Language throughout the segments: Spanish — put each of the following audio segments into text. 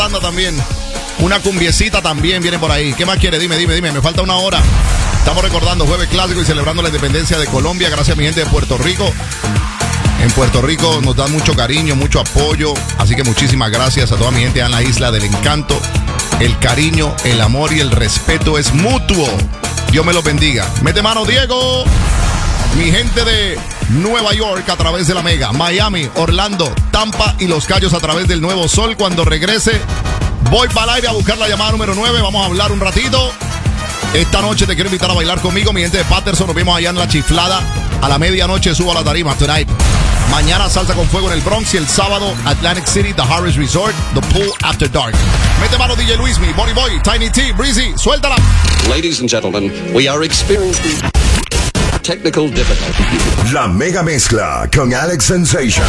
banda también. Una cumbiecita también viene por ahí. ¿Qué más quiere? Dime. Me falta una hora. Estamos recordando Jueves Clásico y celebrando la independencia de Colombia. Gracias a mi gente de Puerto Rico. En Puerto Rico nos dan mucho cariño, mucho apoyo. Así que muchísimas gracias a toda mi gente en la Isla del Encanto. El cariño, el amor y el respeto es mutuo. Dios me los bendiga. Mete mano, Diego. Mi gente de Nueva York a través de la Mega, Miami, Orlando, Tampa y Los Cayos a través del Nuevo Sol. Cuando regrese, voy para el aire a buscar la llamada número 9. Vamos a hablar un ratito. Esta noche te quiero invitar a bailar conmigo, mi gente de Patterson. Nos vemos allá en La Chiflada. A la medianoche subo a la tarima, tonight. Mañana Salsa con Fuego en el Bronx y el sábado Atlantic City, The Harris Resort, The Pool After Dark. Mete mano DJ Luismi, Bonnie Boy, Tiny T, Breezy, suéltala. Ladies and gentlemen, we are experiencing technical difficulties. La Mega Mezcla con Alex Sensation.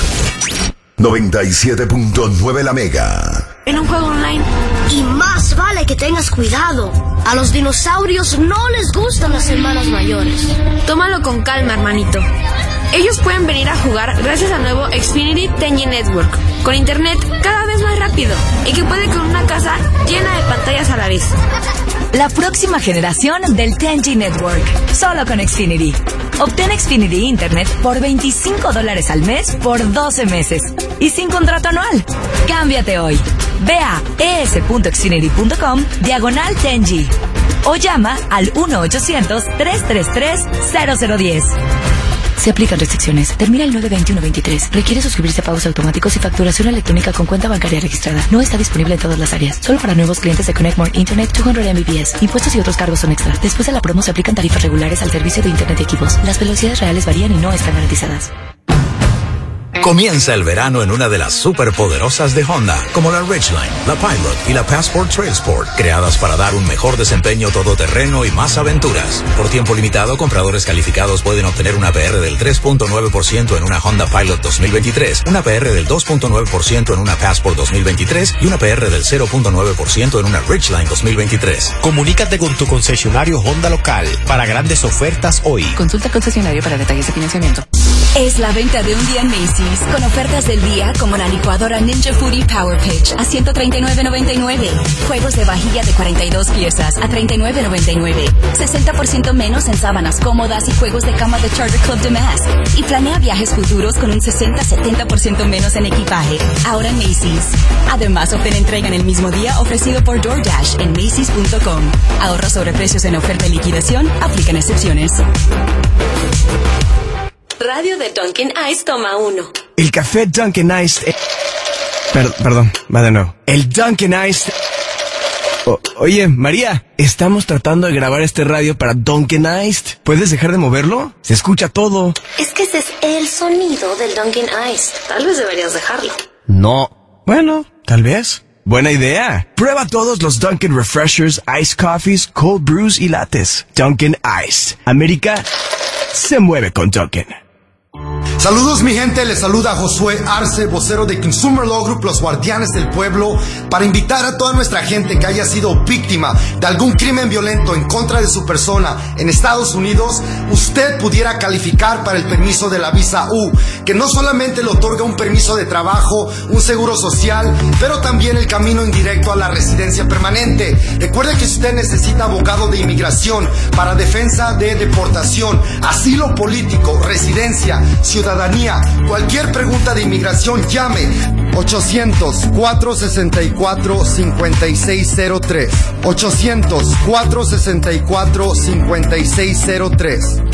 97.9 La Mega. En un juego online. Y más vale que tengas cuidado. A los dinosaurios no les gustan las hermanas mayores. Tómalo con calma, hermanito. Ellos pueden venir a jugar gracias al nuevo Xfinity 10G Network, con internet cada vez más rápido y que puede con una casa llena de pantallas a la vez. La próxima generación del 10G Network, solo con Xfinity. Obtén Xfinity Internet por $25 al mes por 12 meses y sin contrato anual. Cámbiate hoy. Ve a es.xfinity.com/10G o llama al 1-800-333-0010. Se aplican restricciones. Termina el 9/21/23. Requiere suscribirse a pagos automáticos y facturación electrónica con cuenta bancaria registrada. No está disponible en todas las áreas. Solo para nuevos clientes de Connect More Internet 200 Mbps. Impuestos y otros cargos son extra. Después de la promo se aplican tarifas regulares al servicio de Internet y equipos. Las velocidades reales varían y no están garantizadas. Comienza el verano en una de las superpoderosas de Honda, como la Ridgeline, la Pilot y la Passport Trail Sport, creadas para dar un mejor desempeño todoterreno y más aventuras. Por tiempo limitado, compradores calificados pueden obtener una APR del 3.9% en una Honda Pilot 2023, una APR del 2.9% en una Passport 2023 y una APR del 0.9% en una Ridgeline 2023. Comunícate con tu concesionario Honda local para grandes ofertas hoy. Consulta concesionario para detalles de financiamiento. Es la venta de un día en Macy's, con ofertas del día como la licuadora Ninja Foodie Power Pitch a $139.99, juegos de vajilla de 42 piezas a $39.99, 60% menos en sábanas cómodas y juegos de cama de Charter Club de Mask, y planea viajes futuros con un 60-70% menos en equipaje, ahora en Macy's. Además, obtén entrega en el mismo día ofrecido por DoorDash en Macy's.com. Ahorro sobre precios en oferta y liquidación, aplican excepciones. Radio de Dunkin' Ice toma 1. El café Dunkin' Ice... Perdón, va de nuevo. El Dunkin' Ice... Oye, María, estamos tratando de grabar este radio para Dunkin' Ice. ¿Puedes dejar de moverlo? Se escucha todo. Es que ese es el sonido del Dunkin' Ice. Tal vez deberías dejarlo. No. Bueno, tal vez. Buena idea. Prueba todos los Dunkin' Refreshers, Ice Coffees, Cold Brews y Lattes. Dunkin' Ice. América se mueve con Dunkin'. Saludos mi gente, les saluda Josué Arce, vocero de Consumer Law Group, los guardianes del pueblo, para invitar a toda nuestra gente que haya sido víctima de algún crimen violento en contra de su persona en Estados Unidos, usted pudiera calificar para el permiso de la visa U, que no solamente le otorga un permiso de trabajo, un seguro social, pero también el camino indirecto a la residencia permanente. Recuerde que usted necesita abogado de inmigración para defensa de deportación, asilo político, residencia, ciudadanía, cualquier pregunta de inmigración, llame 800-464-5603 800-464-5603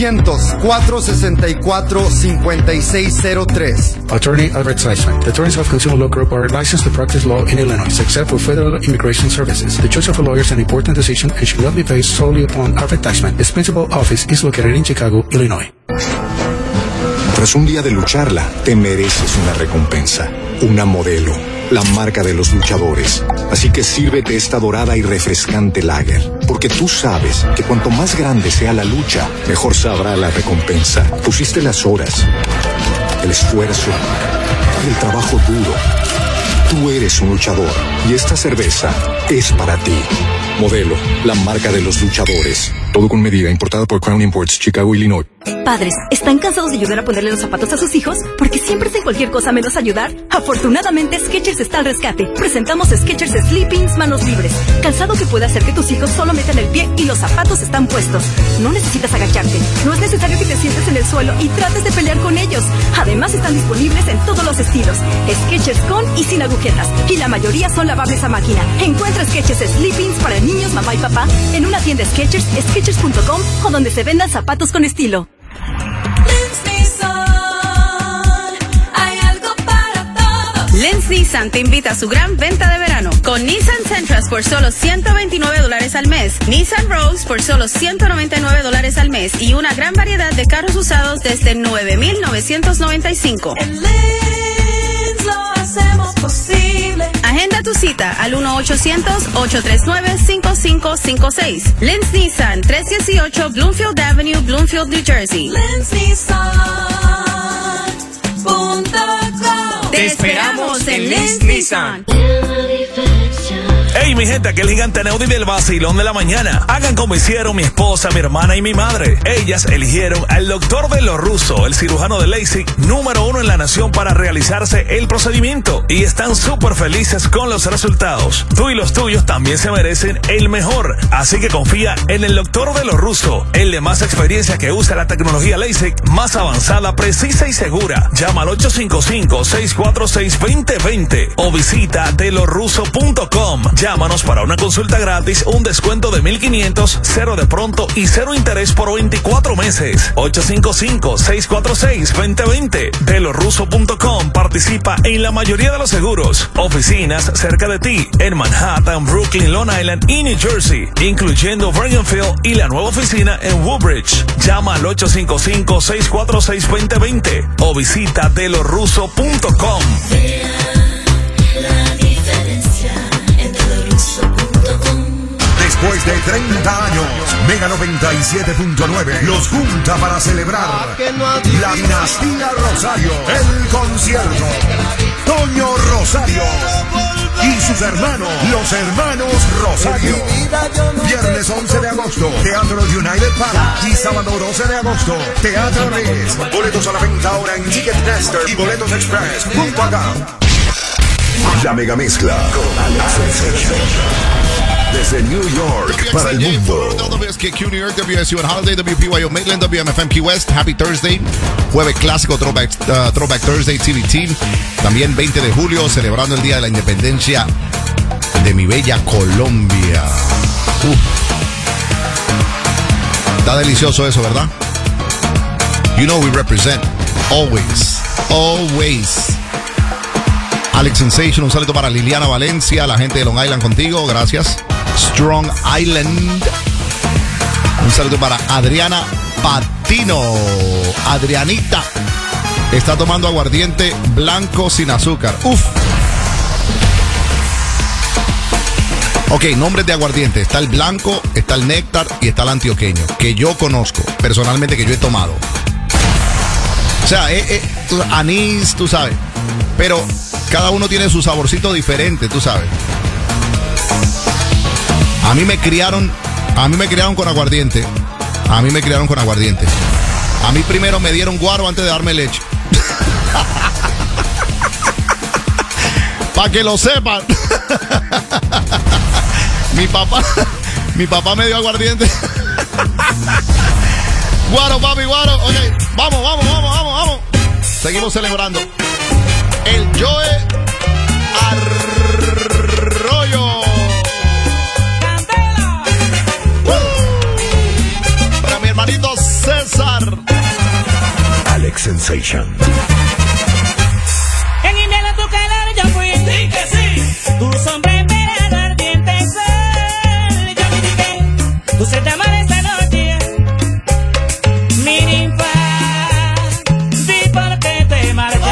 800-464-5603 Attorney Advertisement. The attorneys of Consumer Law Group are licensed to practice law in Illinois, except for federal immigration services. The choice of a lawyer is an important decision and should not be based solely upon advertisement. Its principal office is located in Chicago, Illinois. Tras un día de lucharla, te mereces una recompensa, una modelo, la marca de los luchadores. Así que sírvete esta dorada y refrescante lager, porque tú sabes que cuanto más grande sea la lucha, mejor sabrá la recompensa. Pusiste las horas, el esfuerzo, el trabajo duro. Tú eres un luchador y esta cerveza es para ti. Modelo, la marca de los luchadores. Todo con medida, importada por Crown Imports, Chicago, Illinois. Padres, ¿están cansados de ayudar a ponerle los zapatos a sus hijos? Porque siempre hacen cualquier cosa menos ayudar. Afortunadamente, Skechers está al rescate. Presentamos Skechers Sleepings manos libres. Calzado que puede hacer que tus hijos solo metan el pie y los zapatos están puestos. No necesitas agacharte. No es necesario que te sientes en el suelo y trates de pelear con ellos. Además, están disponibles en todos los estilos. Skechers con y sin agujetas. Y la mayoría son lavables a máquina. Encuentra Skechers Sleepings para niños, mamá y papá en una tienda Skechers, Skechers.com o donde se vendan zapatos con estilo. Lenz Nissan te invita a su gran venta de verano con Nissan Sentra por solo $129 al mes, Nissan Rose por solo $199 al mes y una gran variedad de carros usados desde $9,995. En Lenz lo hacemos posible. Agenda tu cita al 1-800-839-5556. Lenz Nissan, 318 Bloomfield Avenue, Bloomfield, New Jersey. LenzNissan.com. Te esperamos en Lenz Nissan. Hey mi gente, aquí el gigante Neudi del vacilón de la mañana. Hagan como hicieron mi esposa, mi hermana y mi madre. Ellas eligieron al doctor de lo ruso, el cirujano de LASIK, número 1 en la nación para realizarse el procedimiento. Y están súper felices con los resultados. Tú y los tuyos también se merecen el mejor. Así que confía en el doctor de lo ruso, el de más experiencia que usa la tecnología LASIK más avanzada, precisa y segura. Llama al 855-646-2020 o visita delorruso.com. Llámanos para una consulta gratis, un descuento de $1,500, 0 de pronto y 0 interés por 24 meses. 855-646-2020. Delorruso.com participa en la mayoría de los seguros. Oficinas cerca de ti en Manhattan, Brooklyn, Long Island y New Jersey, incluyendo Bergenfield y la nueva oficina en Woodbridge. Llama al 855-646-2020 o visita delorruso.com. Después de 30 años, Mega 97.9 los junta para celebrar la dinastía Rosario, el concierto. Toño Rosario y sus hermanos, los hermanos Rosario. Viernes 11 de agosto, Teatro United Palace. Y sábado 12 de agosto, Teatro Reyes. Boletos a la venta ahora en Ticketmaster y Boletos Express. La mega mezcla con Alex Sensation. Desde New York para el mundo. WSKQ New York, WSU and Holiday, WPYO Maitland, WMFM Key West. Happy Thursday. Jueves clásico, Throwback Thursday, TVT. También 20 de julio, celebrando el Día de la Independencia de mi bella Colombia. Está delicioso eso, ¿verdad? You know we represent. Always. Always. Alex Sensation, un saludo para Liliana Valencia, la gente de Long Island contigo, gracias. Strong Island. Un saludo para Adriana Patino. Adrianita está tomando aguardiente blanco sin azúcar. Uf. Ok, nombres de aguardiente. Está el blanco, está el néctar y está el antioqueño, que yo conozco personalmente, que yo he tomado. O sea, anís, tú sabes. Pero cada uno tiene su saborcito diferente, tú sabes. A mí me criaron con aguardiente. A mí primero me dieron guaro antes de darme leche. Para que lo sepan. Mi papá me dio aguardiente. Guaro, papi, guaro. Ok, vamos. Seguimos celebrando. El Joe Arroyo. Para mi hermanito César. Alex Sensation. En invierno tu calor yo fui. Sí que sí. Tu sombra en verano ardiente sol. Yo me dije, tú se te amar esta noche. Mi ninfa. Sí, porque te marchas.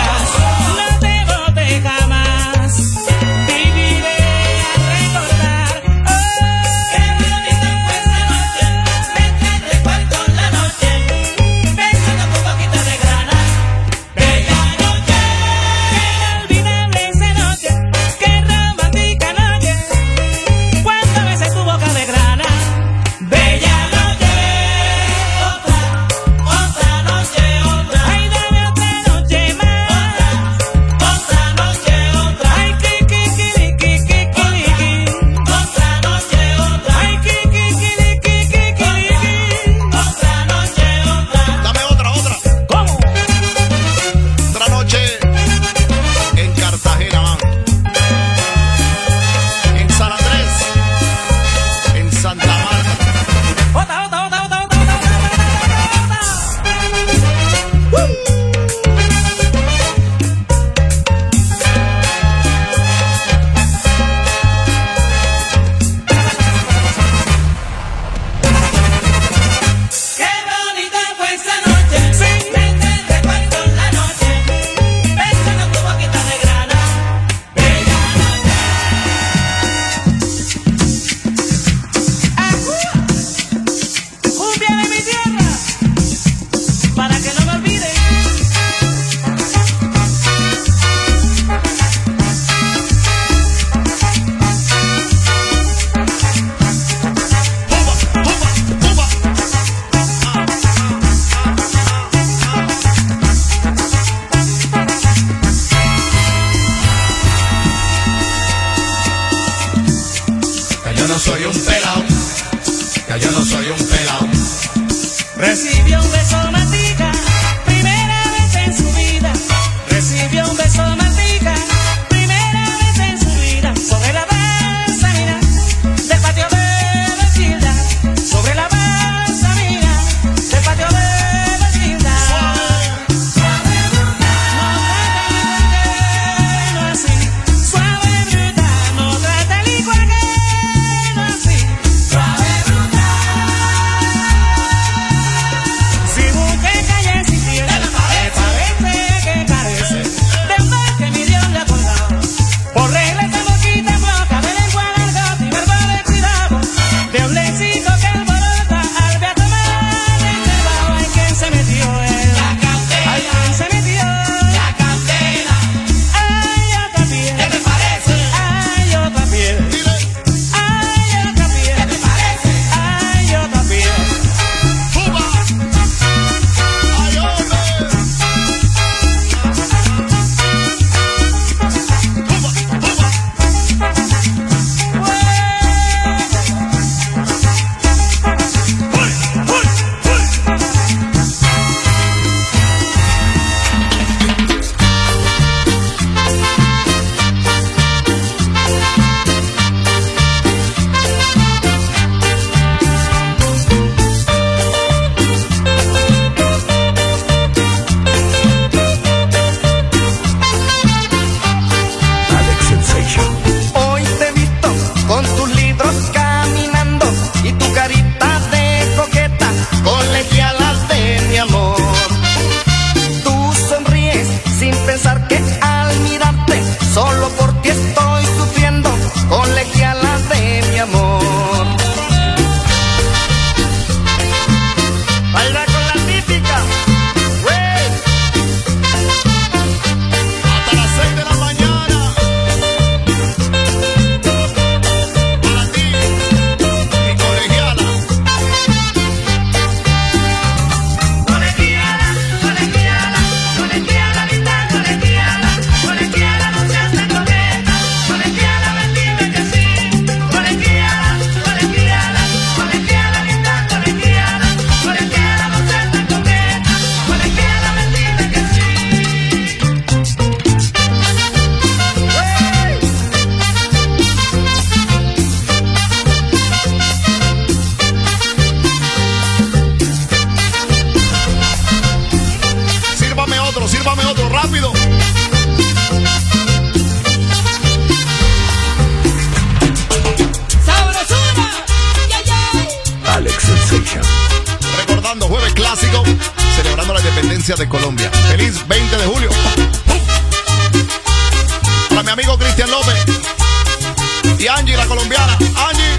soy un pelao, que yo no soy un pelao. Recibió un beso matica, primera vez en su vida. Recibió un beso matica, primera vez en su vida. Sobre la balsamina del patio de Basilda, sobre la balsamina del patio de Basilda. Suave bruta, no así. Suave bruta, no trata el igual que no así. Suave bruta. Si busca calle sin piel, me parece que carece de un mar que mi Dios le ha colgado. Por regla esa boquita floja de lengua larga y verbo de cuidado, de un léxico que alborota al beato mal encerrado. Ay, ¿quién se metió él? La candela. Ay, ¿quién se metió? La candela. Ay, otra piel. ¿Qué te parece? Ay, otra piel. Ay, otra piel. ¿Qué te parece? Ay, otra piel. ¡Fuba! ¡Ay, hombre! Alex Sensation. Hoy te he visto con tus libros caminando y tu carita de coqueta, colegiala de mi amor. Tú sonríes sin pensar que al mirarte solo por ti estoy sufriendo, colegiala de mi amor. Baila con la típica, güey. Hasta las 6 de la mañana. Para ti, mi colegiala. Colegiala, colegiala, colegiala, linda colegiala, colegiala, no seas tan coqueta, colegiala, ven dime que sí, colegiala, colegiala, colegiala, linda colegiala, colegiala, no seas tan coqueta, colegiala, ven dime que sí. Sírvame otro, rápido. ¡Sabrosura! ¡Ya, ya! Alex Sensation. Recordando Jueves Clásico, celebrando la independencia de Colombia. Feliz 20 de julio. Para mi amigo Cristian López y Angie, la colombiana. Angie.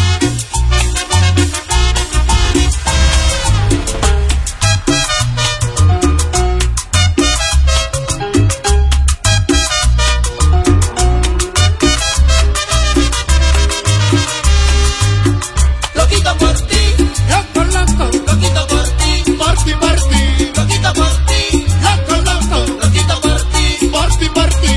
Loquito por ti, loco, loco, loquito por ti, por ti, por ti, loquito por ti, loco, loco, loquito por ti, por ti, por ti.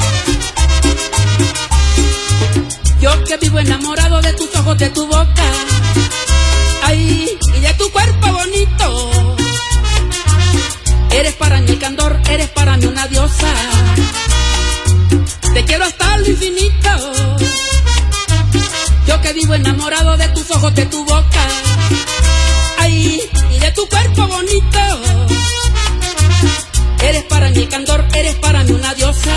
Yo que vivo enamorado de tus ojos, de tu boca, ay, y de tu cuerpo bonito. Eres para mí el candor, eres para mí una diosa. Te quiero hasta lo infinito. Yo que vivo enamorado de tus ojos, de tu boca, ay, y de tu cuerpo bonito. Eres para mí el candor, eres para mí una diosa.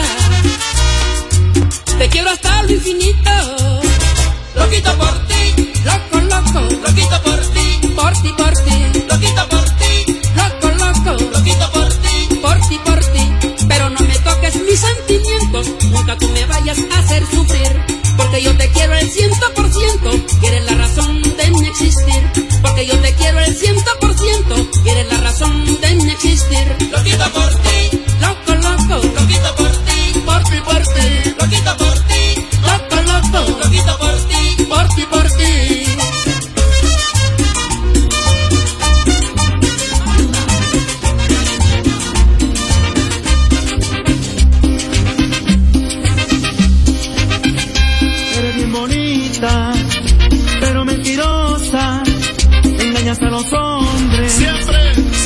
Te quiero hasta lo infinito. Loquito por ti, Loco, loco, loquito por ti, por ti, por ti. loquito por ti, Loco, loco, loquito por ti. por ti. Pero no me toques mis sentimientos, nunca tú me vayas a hacer sufrir. Porque yo te quiero al 100%, que eres la razón de mi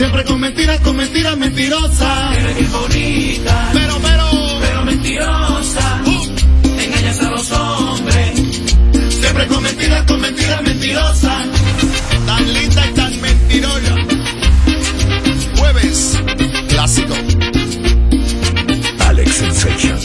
Siempre con mentiras mentirosas. Eres bien bonita, pero mentirosa. Engañas a los hombres. Siempre con mentiras mentirosas. Tan linda y tan mentirosa. Jueves clásico. Alex Sensation.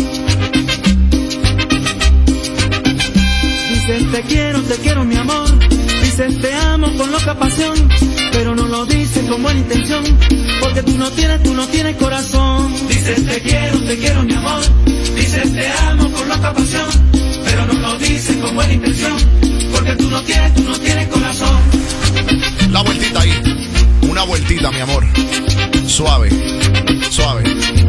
Dices te quiero mi amor. Dices te amo con loca pasión, pero no lo dices con buena intención, porque tú no tienes corazón. Dices te quiero mi amor. Dices te amo con loca pasión, pero no lo dices con buena intención, porque tú no tienes corazón. La vueltita ahí. Una vueltita, mi amor. Suave. Suave.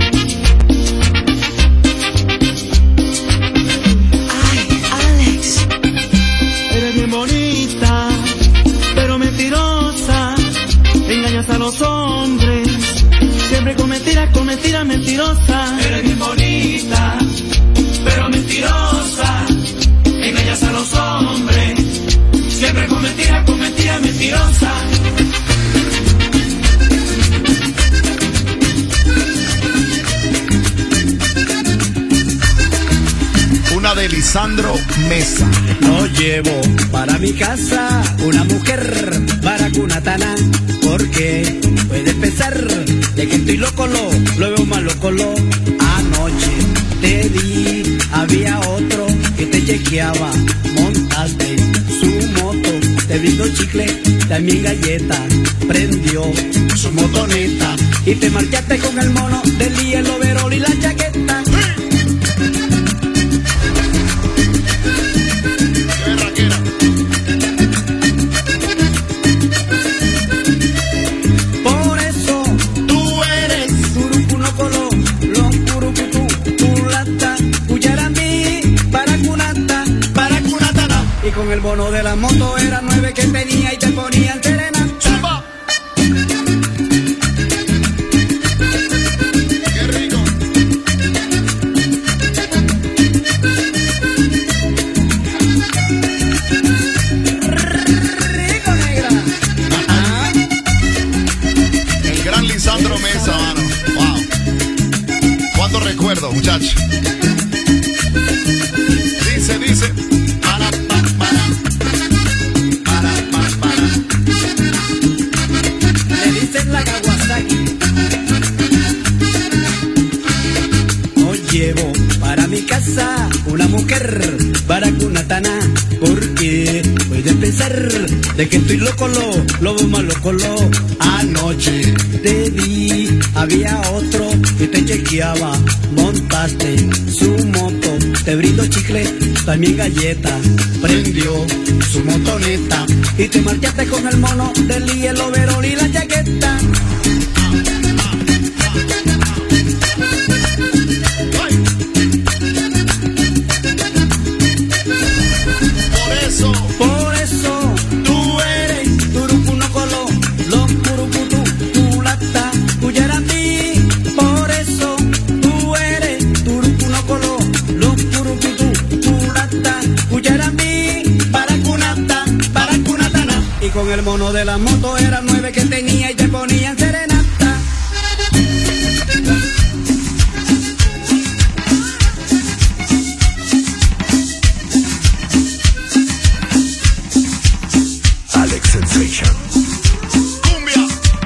Ay, Alex. Eres bien bonita, pero mentirosa. Engañas a los hombres. Siempre con mentiras mentirosas. Eres bien bonita, pero mentirosa. Engañas a los hombres. Siempre con mentiras mentirosas. Una de Lisandro Mesa. No llevo para mi casa una mujer baracunatana, porque puedes pensar de que estoy loco, lo veo más loco. Anoche te di, había otro que te chequeaba, montaste su moto, te brindó chicle, también galleta, prendió su motoneta y te marchaste con el mono del día, el overol y la chaqueta. Por eso tú eres turupunocolo, loncurucutú, tulata, cuyaramí, baracunatana. Y con el bono de la moto era 9 que tenía y te ponían serena. Qué rico. Lisandro Mesa, mano. Wow. ¿Cuánto recuerdo, muchacho? Dice. Para. Le dicen la Kawasaki. No llevo para mi casa una mujer baracunatana, porque puedes pensar de que estoy loco, lo veo más loco. Anoche te vi, había otro que te chequeaba, montaste su moto, te brindó chicle, también galleta, prendió su motoneta y te marchaste con el mono del día, el overol y la chaqueta. Por eso tú eres turupunocolo, loncurucutú, tulata, cuyaramí. Por eso tú eres turupunocolo, loncurucutú, tulata, cuyaramí, baracunatana. Y con el mono de la moto era 9 que tenía y te ponían serenata. Sensation. Cumbia.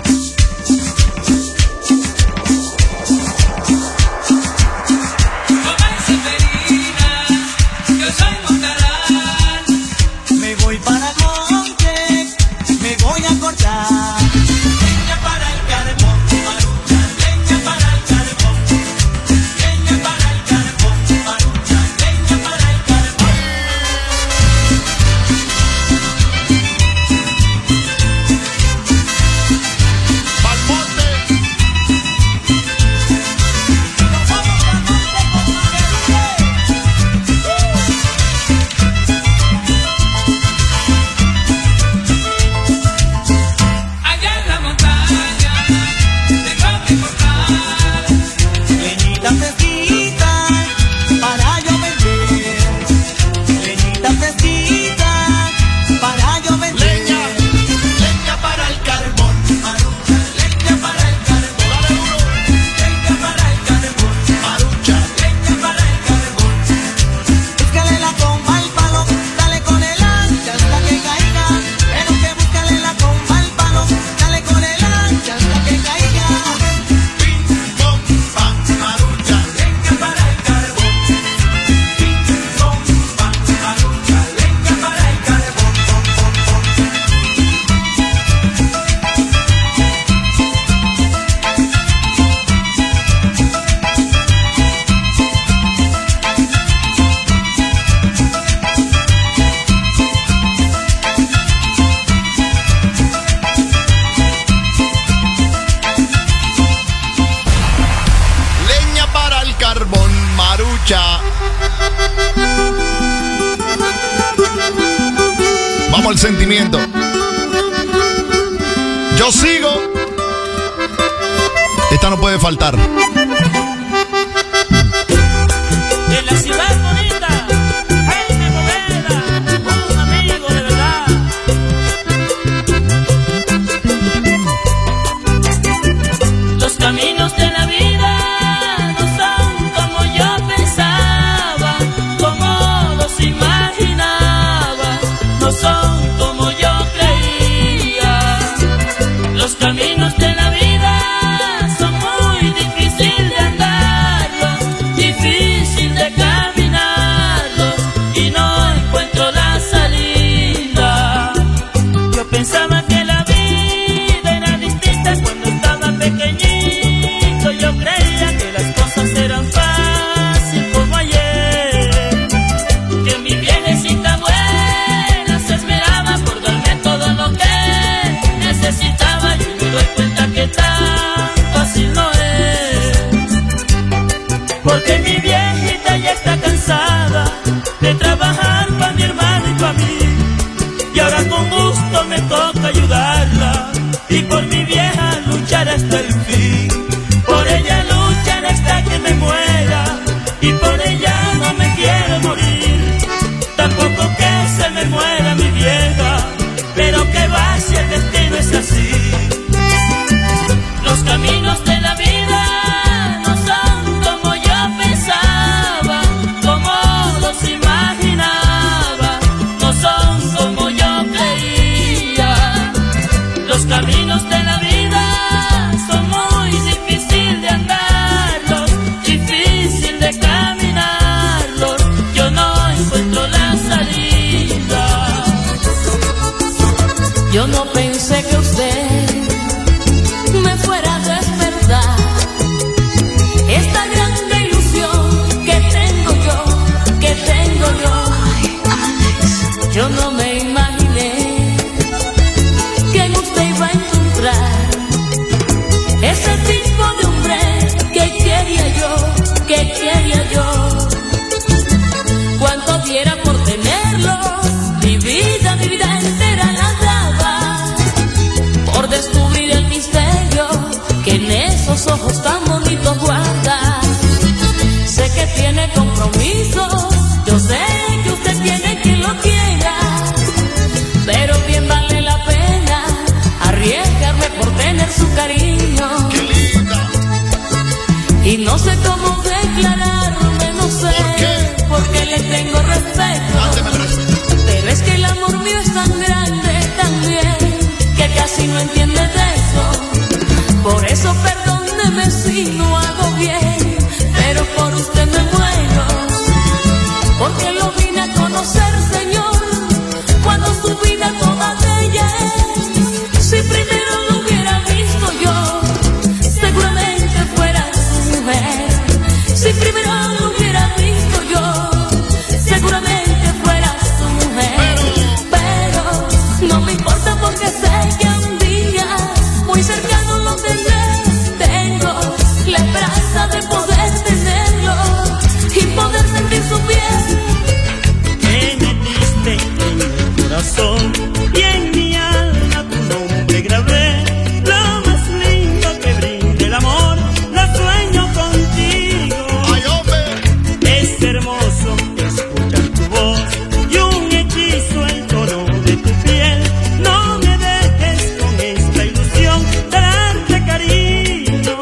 Yo soy Monterrey. Me voy para Monte, me voy a cortar. escucha. Vamos al sentimiento. Yo sigo. Esta no puede faltar. En la ciudad bonita, Jaime Poveda, un amigo de verdad. Los caminos de la vida no son como yo pensaba, como los imaginaba, no son como yo creía. Los caminos de la vida son muy difíciles de andarlos, difícil de caminarlos, y no encuentro la salida. Yo pensaba que la vida era distinta cuando estaba pequeñito. Yo creía que las cosas eran fáciles como ayer, que mi viejecita buena se esmeraba por darme todo lo que necesitaba, y me doy cuenta que tan fácil no es, porque mi viejita ya está cansada de trabajar para mi hermano y para mí, y ahora con gusto me toca ayudarla, y por mi vieja luchar hasta el fin. Por ella luchar hasta que me muera, y por ella no me quiero morir, tampoco que se me muera mi vieja, pero que va si el destino es así. Los caminos de la vida no son como yo pensaba, como los imaginaba, no son como yo creía. Los caminos de la vida son muy difíciles de andarlos, difícil de caminarlos, yo no encuentro la salida. Yo no pensé que usted me fuera a despertar esta grande ilusión que tengo yo. Ay, Alex. Yo no me imaginé que en usted iba a encontrar ese tipo de hombre que quería yo. Cuánto diera por tenerlo, mi vida entera la daba, por descubrir el misterio que en esos ojos tan bonitos guarda. Sé que tiene compromisos, yo sé que usted tiene quien lo quiera, pero bien vale la pena arriesgarme por tener su cariño. ¡Qué linda! Y no sé cómo declararme, no sé, porque le tengo respeto, pero es que el amor mío es tan grande también, que casi no entiende de eso. Por eso perdóneme si no hago bien, pero por usted me muero, porque lo vine a conocer, Señor, cuando su vida toda de ella es. Si primero lo hubiera visto yo, seguramente fuera su mujer. Si primero lo hubiera visto yo, seguramente fuera su mujer. Pero no me importa, porque sé que un día muy cercano lo tendré. Tengo la esperanza de poder tenerlo y poder sentir su piel. Me metiste en mi corazón y en mi alma tu nombre grabé. Lo más lindo que brinda el amor, lo sueño contigo. ¡Ay, hombre! Es hermoso escuchar tu voz y un hechizo el tono de tu piel. No me dejes con esta ilusión de darte cariño.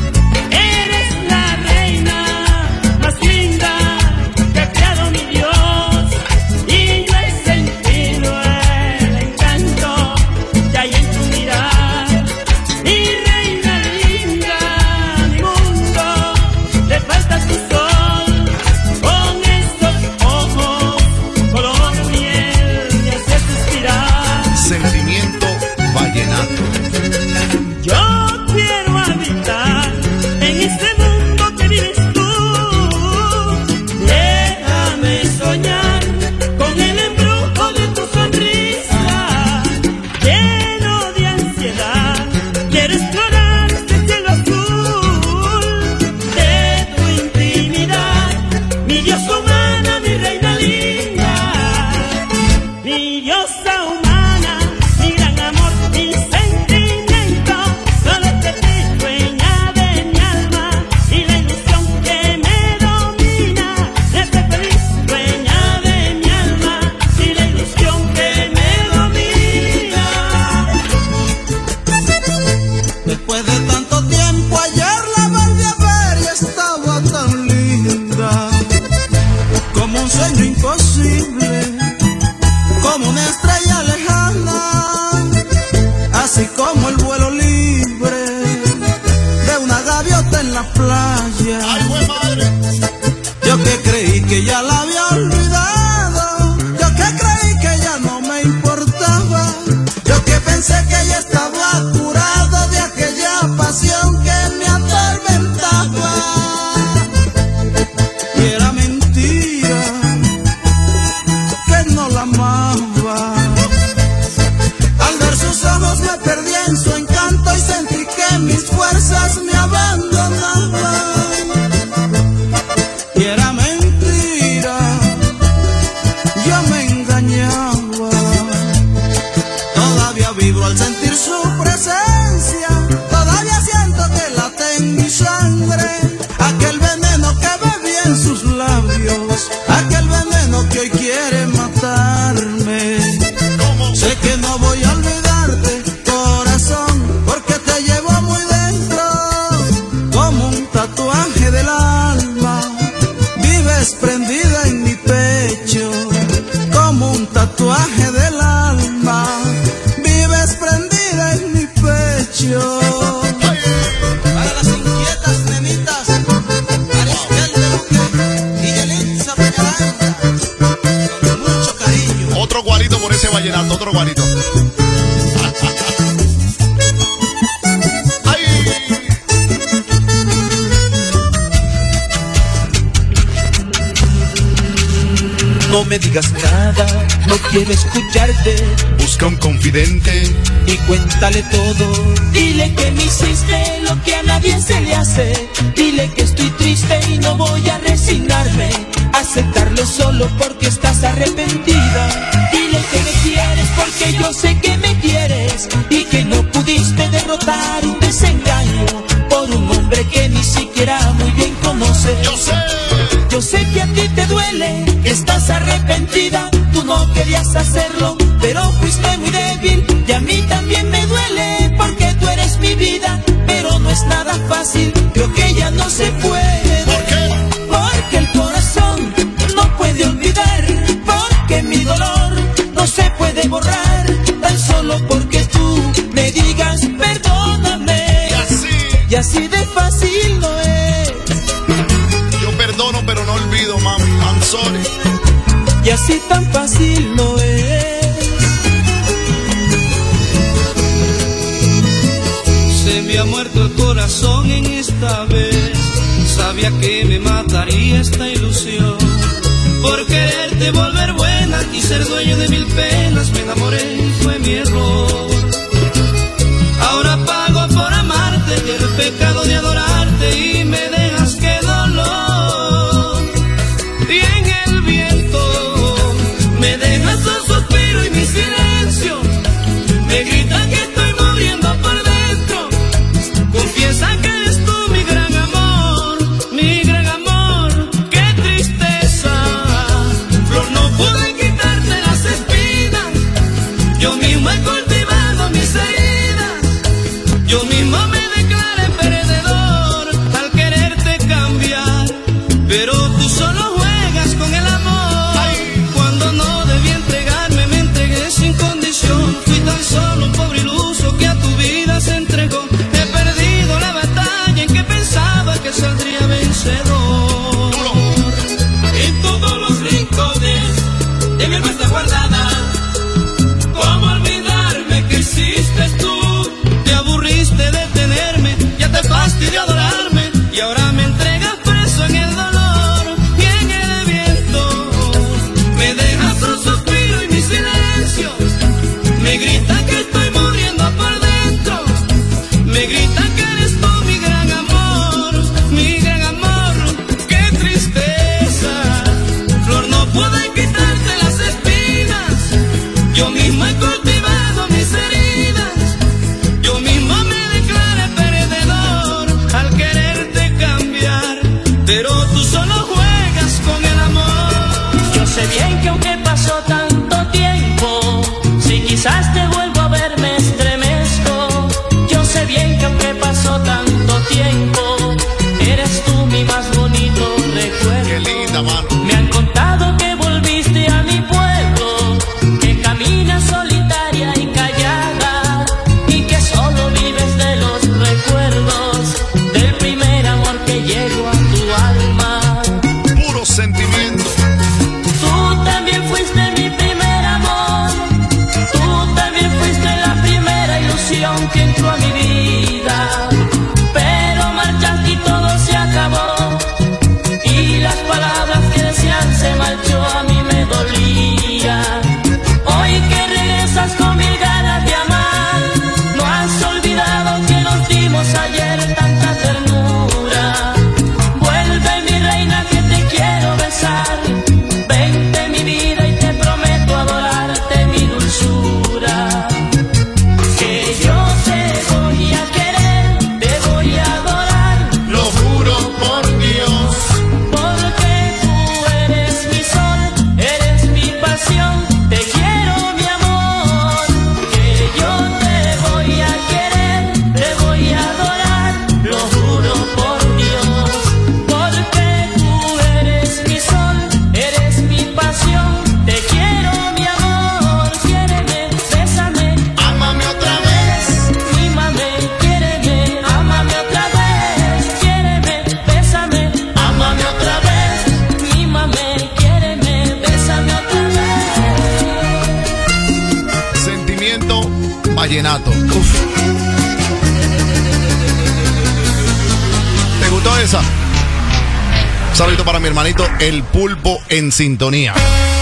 Eres la reina más linda que ha creado mi Dios, y yo he sentido el encanto que hay en tu mirar. Mi reina linda, mi mundo, te falta tu sol, con estos ojos color miel me hace suspirar. Sentimiento vallenato. Yo quiero habitar en este mundo que vives tú. Déjame soñar con el embrujo de tu sonrisa. Lleno de ansiedad, quiero explorar este cielo azul de tu intimidad. playa. ¡Ay, güey, madre! Yo que creí que ya la había olvidado, yo que creí que ya no me importaba, yo que pensé que ya estaba curado de aquella pasión que me atormentaba. Y era mentira que no la amaba. Al ver sus ojos me perdí en su encanto y sentí que mis fuerzas me abandonaban. Y era mentira, yo me engañaba. Todavía vibro al sentir su presencia, todavía siento que late en mi sangre aquel veneno que bebí en sus labios, aquel veneno que hoy quiere matarme. Sé que no voy a olvidarte, corazón, porque te llevo muy dentro, como un tatuaje del alma. Vives prendida en mi pecho, como un tatuaje del alma. Vives prendida en mi pecho. Para las inquietas nenitas, Aristel de Luque y Yelitza Peñaranda, con mucho cariño. Otro guarito por ese vallenato, otro guarito. No me digas nada, no quiero escucharte. Busca un confidente y cuéntale todo. Dile que me hiciste lo que a nadie se le hace. Dile que estoy triste y no voy a resignarme. Aceptarlo solo porque estás arrepentida. Dile que me quieres porque yo sé que me quieres. Y que no pudiste derrotar un desengaño por un hombre que ni siquiera muy bien conoces. Yo sé que a ti te duele, que estás arrepentida. Tú no querías hacerlo, pero fuiste muy débil. Y a mí también me duele porque tú eres mi vida. Pero no es nada fácil, creo que ya no se puede. ¿Por qué? Porque el corazón no puede olvidar. Porque mi dolor no se puede borrar. Tan solo porque tú me digas perdóname. Y así de fácil no es. Yo perdono pero no olvido, mami. I'm sorry. Y así tan fácil no es. Se me ha muerto el corazón en esta vez. Sabía que me mataría esta ilusión. Por quererte volver buena y ser dueño de mil penas, me enamoré y fue mi error. Ahora pago por amarte el pecado de adorarte y me dejas que dolor. Y en el viento me dejas un suspiro y mi silencio me grita que estoy muriendo por dentro. Confiesa que eres tú mi gran amor, mi gran amor. Qué tristeza, flor, no pude quitarte las espinas. Yo mismo he cultivado ayer tanta ternura. Vuelve mi reina que te quiero besar. Vente mi vida y te prometo adorarte mi dulzura. Que yo te voy a querer, te voy a adorar. Lo juro por Dios. Porque tú eres mi sol, eres mi pasión. Te quiero mi amor. Que yo te voy a querer, te voy a adorar. Lo juro por Dios. Porque tú eres mi sol, eres mi pasión. Te quiero mi amor. Quiéreme, bésame, Ámame otra vez. mímame, quiéreme, ámame otra vez. Quiéreme, bésame, ámame otra vez. Mímame, quiéreme, bésame otra vez. Sentimiento vallenato. Uf. ¿Te gustó esa? Saludito para mi hermanito El Pulpo en sintonía.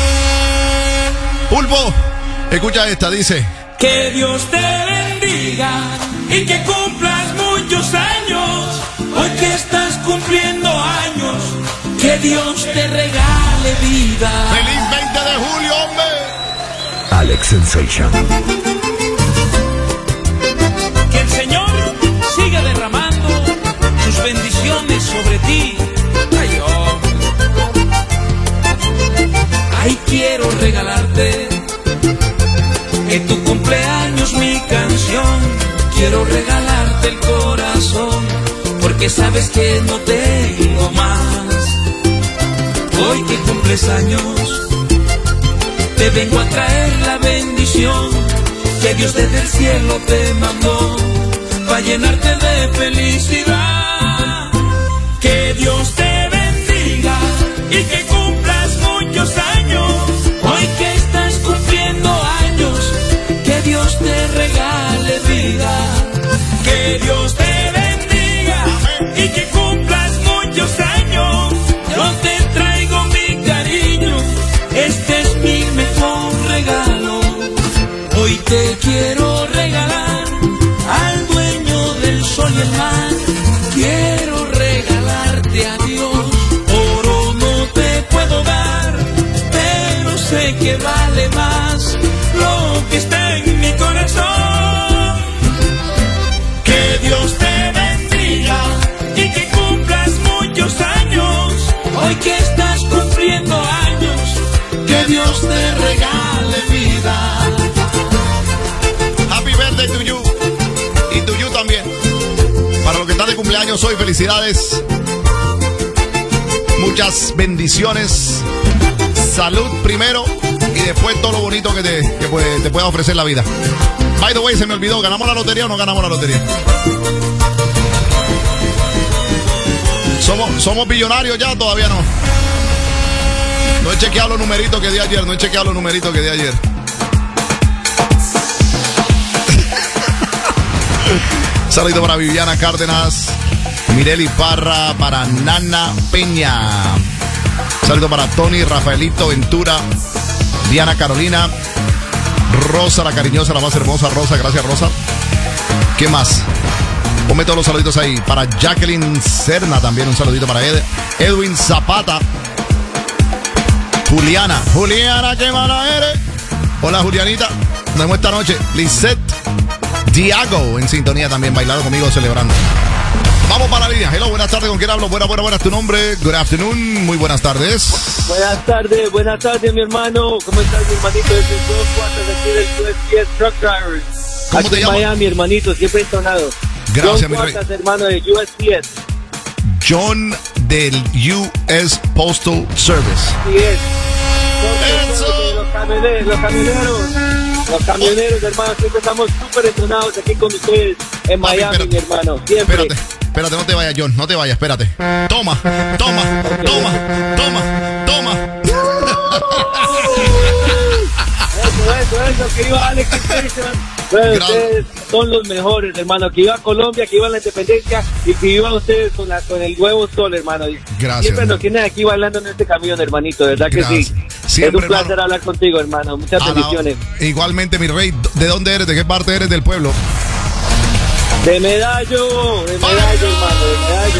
Pulpo, escucha esta, dice. Que Dios te bendiga y que cumplas muchos años. Hoy que estás cumpliendo años, que Dios te regale vida. ¡Feliz 20 de julio, hombre! Alex Sensation. Que el Señor siga derramando sus bendiciones sobre ti. Ay, oh. Ay, quiero regalarte en tu cumpleaños mi canción. Quiero regalarte el corazón, porque sabes que no tengo más. Hoy que cumples años, te vengo a traer la bendición que Dios desde el cielo te mandó, para llenarte de felicidad. Que Dios te bendiga y que cumplas muchos años. Hoy que estás cumpliendo años, que Dios te regale vida. Que Dios te bendiga y que cumplas muchos años. Yo te traigo mi cariño, este es mi mejor regalo. Hoy te quiero regalar al dueño del sol y el mar. Quiero regalarte a Dios. Oro no te puedo dar, pero sé que vale más lo que está en mi corazón. Que Dios te bendiga y que cumplas muchos años. Hoy que estás cumpliendo años, que Dios te regale vida. Happy birthday to you. Y to you también. Para los que están de cumpleaños hoy, felicidades. Muchas bendiciones. Salud primero y después todo lo bonito que te pueda ofrecer la vida. By the way, se me olvidó, ¿ganamos la lotería o no ganamos la lotería? ¿Somos billonarios ya o todavía no? No he chequeado los numeritos que di ayer, Saludito para Viviana Cárdenas, Mireli Parra, para Nana Peña. Saludo para Tony, Rafaelito Ventura, Diana Carolina, Rosa la cariñosa, la más hermosa, Rosa, gracias Rosa. ¿Qué más? Ponme todos los saluditos ahí. Para Jacqueline Serna también un saludito para Edwin Zapata. Juliana, qué mala eres. Hola Julianita, nos vemos esta noche. Lisette Diago en sintonía también, bailando conmigo, celebrando. Vamos para la línea. Hello, buenas tardes, ¿con quién hablo? Buenas, tu nombre. Good afternoon, muy buenas tardes. Buenas tardes, mi hermano. ¿Cómo estás, mi hermanito? Desde dos cuartos aquí del USPS Truck Drivers. ¿Cómo aquí te llamas? en Miami, hermanito, siempre entonado. Gracias, mi rey. Hermano de USPS. John del US Postal Service. Sí es. Los camioneros, hermano, siempre estamos súper entrenados aquí con ustedes en Miami, espérate, mi hermano. Siempre. Espérate, no te vayas, John, no te vayas, espérate. Toma. Eso, que iba Alex Bueno, ustedes son los mejores, hermano. Que iba Colombia, que iba la independencia y que iban ustedes con el nuevo sol, hermano. Gracias. Siempre nos tienen aquí bailando en este camión, hermanito, ¿verdad que sí? Siempre, es un placer hablar contigo, hermano. Muchas bendiciones. Igualmente, mi rey. ¿De dónde eres? ¿De qué parte eres del pueblo? De medallo, hermano, de medallo.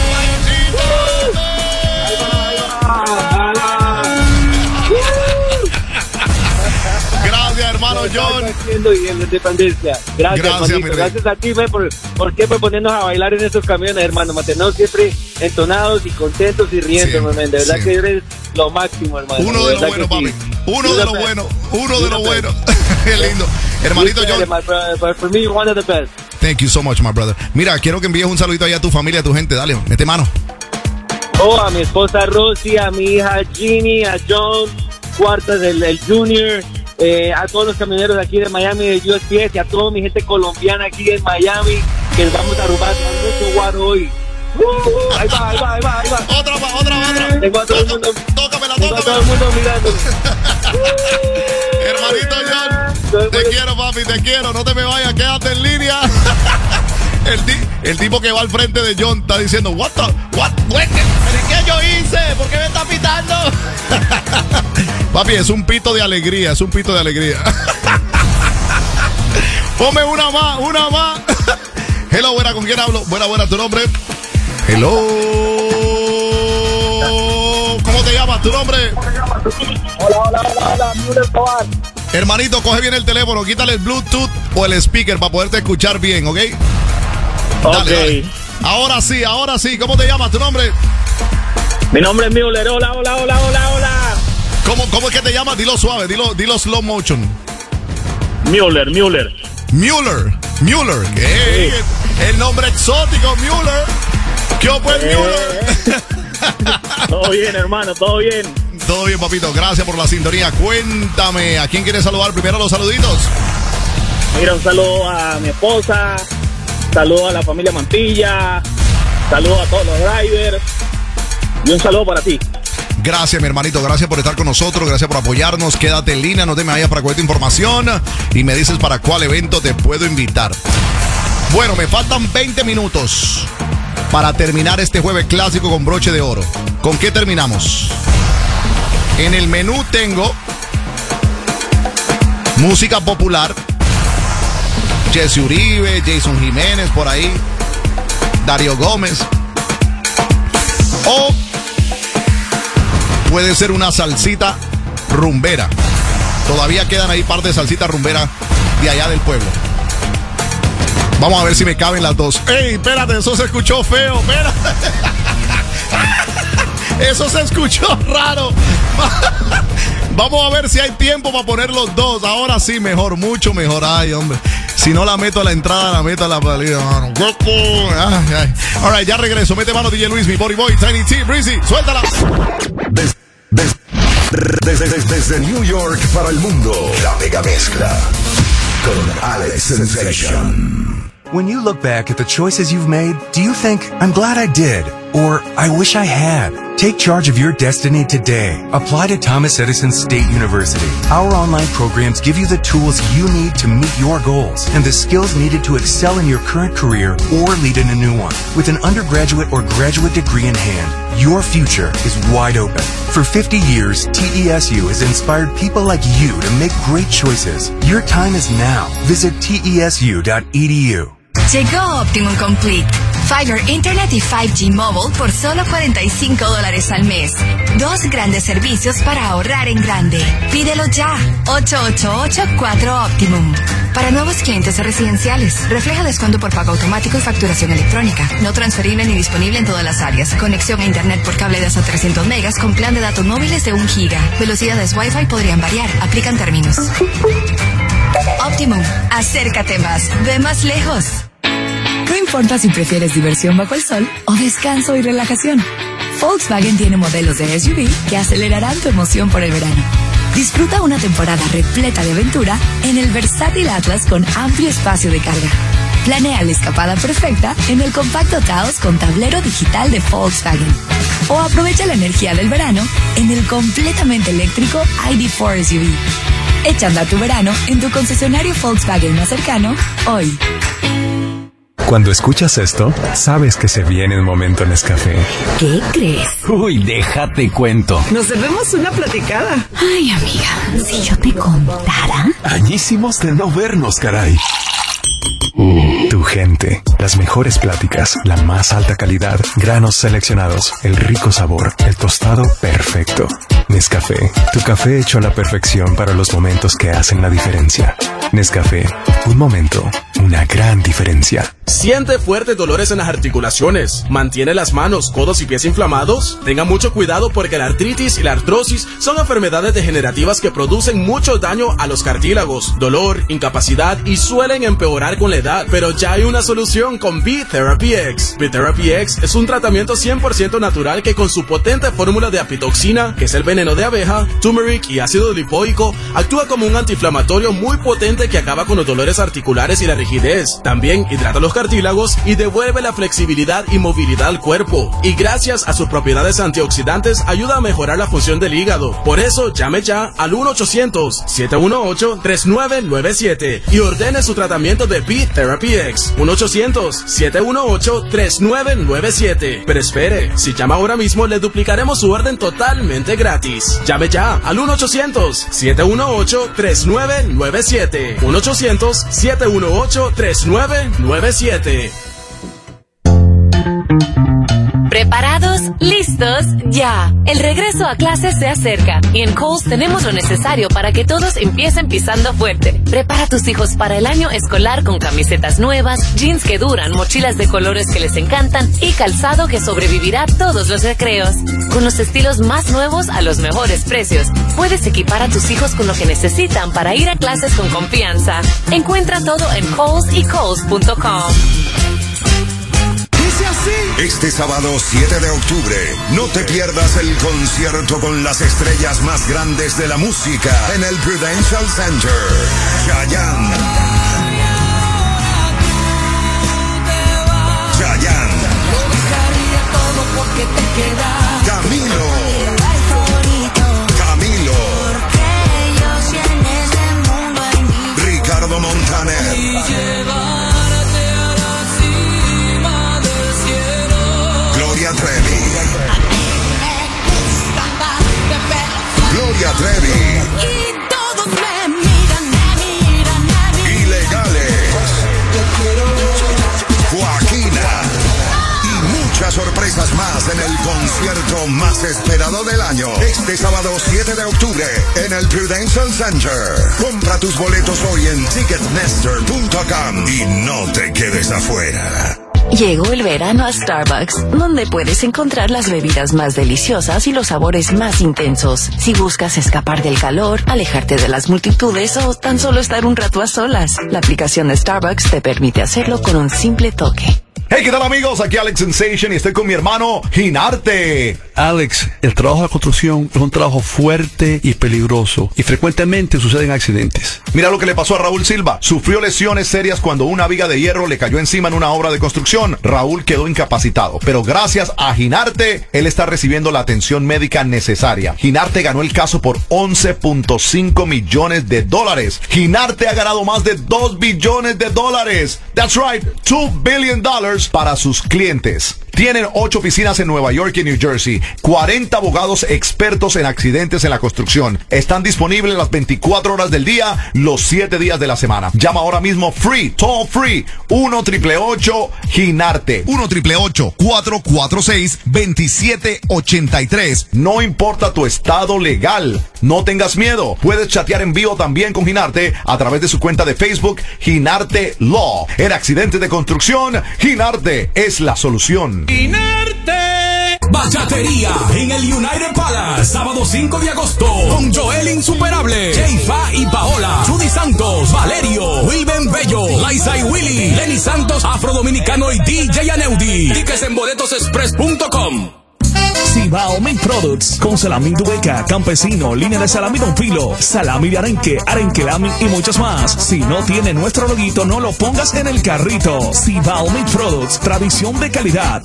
Gracias, hermano John. Y en la independencia. Gracias, hermanito. Gracias a ti, por siempre ponernos a bailar en estos camiones, hermano. Mantenernos siempre entonados y contentos y riendo, hermano. De verdad que eres lo máximo, hermano. Uno de lo bueno, papi. Uno de lo bueno. Uno de lo bueno. Qué lindo. Hermanito John. For me, one of the best. Thank you so much, my brother. Mira, quiero que envíes un saludito allá a tu familia, a tu gente. Dale, mete mano. A mi esposa Rosy, a mi hija Ginny, a John Cuartas, el Junior, a todos los camioneros aquí de Miami, de USPS, y a toda mi gente colombiana aquí en Miami, que les vamos a robar mucho guaro hoy. Ahí va. Otra. Tengo a todo el mundo. Tócamela. Todo el mundo mirando. Hermanito John, te quiero, papi, te quiero. No te me vayas, quédate en línea. El tipo que va al frente de John está diciendo, what? ¿Qué yo hice? ¿Por qué me está pitando? Papi, es un pito de alegría, Ponme una más. Hello, buena, ¿con quién hablo? Buena, ¿tu nombre? Hello. ¿Cómo te llamas? ¿Tu nombre? Hola, Müller Tobar. Hermanito, coge bien el teléfono, quítale el Bluetooth o el speaker para poderte escuchar bien, ¿ok? Dale. Ahora sí. ¿Cómo te llamas? ¿Tu nombre? Mi nombre es Müller. Hola. ¿Cómo es que te llamas? Dilo suave, dilo slow motion. Müller. ¿Qué? Sí. El nombre exótico, Müller. ¿Qué pues, Müller? Todo bien, hermano, todo bien. Todo bien, papito. Gracias por la sintonía. Cuéntame, ¿a quién quieres saludar primero los saluditos? Mira, un saludo a mi esposa, saludo a la familia Mantilla, saludo a todos los drivers y un saludo para ti. Gracias, mi hermanito, gracias por estar con nosotros, gracias por apoyarnos. Quédate en línea, no te me vayas para cualquier información y me dices para cuál evento te puedo invitar. Bueno, me faltan 20 minutos para terminar este jueves clásico con broche de oro. ¿Con qué terminamos? En el menú tengo música popular, Jesse Uribe, Jason Jiménez por ahí, Darío Gómez, o puede ser una salsita rumbera. Todavía quedan ahí parte de salsita rumbera de allá del pueblo. Vamos a ver si me caben las dos. ¡Ey, espérate! Eso se escuchó feo. Espérate. Eso se escuchó raro. Vamos a ver si hay tiempo para poner los dos. Ahora sí, mejor, mucho mejor. Ay, hombre. Si no la meto a la entrada, la meto a la salida, mano. All right, ya regreso. Mete mano, DJ Luis, mi Body Boy, Tiny T, Breezy. Suéltala. Desde New York para el mundo, la mega mezcla con Alex Sensation. When you look back at the choices you've made, do you think, I'm glad I did, or I wish I had? Take charge of your destiny today. Apply to Thomas Edison State University. Our online programs give you the tools you need to meet your goals and the skills needed to excel in your current career or lead in a new one. With an undergraduate or graduate degree in hand, your future is wide open. For 50 years, TESU has inspired people like you to make great choices. Your time is now. Visit tesu.edu. Llegó Optimum Complete. Fiber Internet y 5G Mobile por solo $45 al mes. Dos grandes servicios para ahorrar en grande. Pídelo ya. 888-4Optimum. Para nuevos clientes residenciales. Refleja descuento por pago automático y facturación electrónica. No transferible ni disponible en todas las áreas. Conexión a Internet por cable de hasta 300 megas con plan de datos móviles de 1 giga. Velocidades Wi-Fi podrían variar. Aplican términos. Optimum. Acércate más. Ve más lejos. No importa si prefieres diversión bajo el sol o descanso y relajación. Volkswagen tiene modelos de SUV que acelerarán tu emoción por el verano. Disfruta una temporada repleta de aventura en el versátil Atlas con amplio espacio de carga. Planea la escapada perfecta en el compacto Taos con tablero digital de Volkswagen. O aprovecha la energía del verano en el completamente eléctrico ID4 SUV. Echa a andar tu verano en tu concesionario Volkswagen más cercano hoy. Cuando escuchas esto, sabes que se viene el momento Nescafé. ¿Qué crees? Uy, déjate cuento. Nos debemos una platicada. Ay, amiga, si yo te contara. Añísimos de no vernos, caray. Tu Tu gente, las mejores pláticas, la más alta calidad, granos seleccionados, el rico sabor, el tostado perfecto. Nescafé, tu café hecho a la perfección para los momentos que hacen la diferencia. Nescafé, un momento, una gran diferencia. ¿Siente fuertes dolores en las articulaciones? ¿Mantiene las manos, codos y pies inflamados? Tenga mucho cuidado porque la artritis y la artrosis son enfermedades degenerativas que producen mucho daño a los cartílagos, dolor, incapacidad y suelen empeorar con la edad. Pero ya hay una solución con B-Therapy X. B-Therapy X es un tratamiento 100% natural que con su potente fórmula de apitoxina, que es el veneno de abeja, turmeric y ácido lipoico, actúa como un antiinflamatorio muy potente que acaba con los dolores articulares y la rigidez. También hidrata los cartílagos y devuelve la flexibilidad y movilidad al cuerpo. Y gracias a sus propiedades antioxidantes ayuda a mejorar la función del hígado. Por eso llame ya al 1-800-718-3997 y ordene su tratamiento de B-Therapy X. 1-800-718-3997. Pero espere, si llama ahora mismo le duplicaremos su orden totalmente gratis. Llame ya al 1-800-718-3997. 1-800-718-3997. ¿Preparados? ¿Listos? ¡Ya! El regreso a clases se acerca y en Kohl's tenemos lo necesario para que todos empiecen pisando fuerte. Prepara a tus hijos para el año escolar con camisetas nuevas, jeans que duran, mochilas de colores que les encantan y calzado que sobrevivirá a todos los recreos. Con los estilos más nuevos a los mejores precios, puedes equipar a tus hijos con lo que necesitan para ir a clases con confianza. Encuentra todo en Kohl's y Kohls.com. Este sábado 7 de octubre, no te pierdas el concierto con las estrellas más grandes de la música en el Prudential Center. Chayanne. Camilo. Ricardo Montaner. Gloria Trevi. Gloria Trevi. Y todos me miran. Ilegales. Joaquina. Y muchas sorpresas más en el concierto más esperado del año. Este sábado 7 de octubre en el Prudential Center. Compra tus boletos hoy en Ticketmaster.com y no te quedes afuera. Llegó el verano a Starbucks, donde puedes encontrar las bebidas más deliciosas y los sabores más intensos. Si buscas escapar del calor, alejarte de las multitudes o tan solo estar un rato a solas, la aplicación de Starbucks te permite hacerlo con un simple toque. Hey, ¿qué tal amigos? Aquí Alex Sensation y estoy con mi hermano Ginarte. Alex, el trabajo de construcción es un trabajo fuerte y peligroso y frecuentemente suceden accidentes. Mira lo que le pasó a Raúl Silva. Sufrió lesiones serias cuando una viga de hierro le cayó encima en una obra de construcción. Raúl quedó incapacitado, pero gracias a Ginarte, él está recibiendo la atención médica necesaria. Ginarte ganó el caso por $11.5 millones. Ginarte ha ganado más de $2 billones. That's right, $2 billion para sus clientes. Tienen 8 oficinas en Nueva York y New Jersey, 40 abogados expertos en accidentes en la construcción. Están disponibles las 24 horas del día, los 7 días de la semana. Llama ahora mismo toll free, 1-888-GINARTE. 1-888-446-2783. No importa tu estado legal, no tengas miedo. Puedes chatear en vivo también con Ginarte a través de su cuenta de Facebook, Ginarte Law. En accidentes de construcción, Ginarte es la solución. Bachatería en el United Palace, sábado 5 de agosto, con Joel Insuperable, Jayfa y Paola, Judy Santos, Valerio, Wilben Bello, Liza y Willy, Lenny Santos, Afrodominicano y DJ Aneudi. Tickets en boletosexpress.com. Cibao Meat Products, con salami Dubeca, campesino, línea de salami Don Filo, salami de arenque, arenquelami y muchos más. Si no tiene nuestro loguito, no lo pongas en el carrito. Cibao Meat Products, tradición de calidad.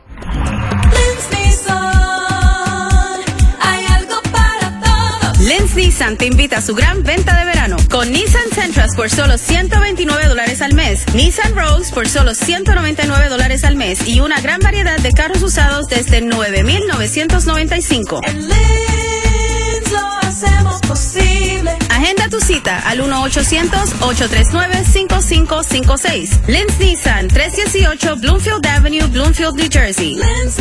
Lenz Nissan te invita a su gran venta de verano con Nissan Sentras por solo $129 al mes, Nissan Rogues por solo $199 al mes y una gran variedad de carros usados desde $9,995. En Lenz lo hacemos posible. Agenda tu cita cita al 1-800-839-5556. Lens Nissan, 318 Bloomfield Avenue, Bloomfield, New Jersey.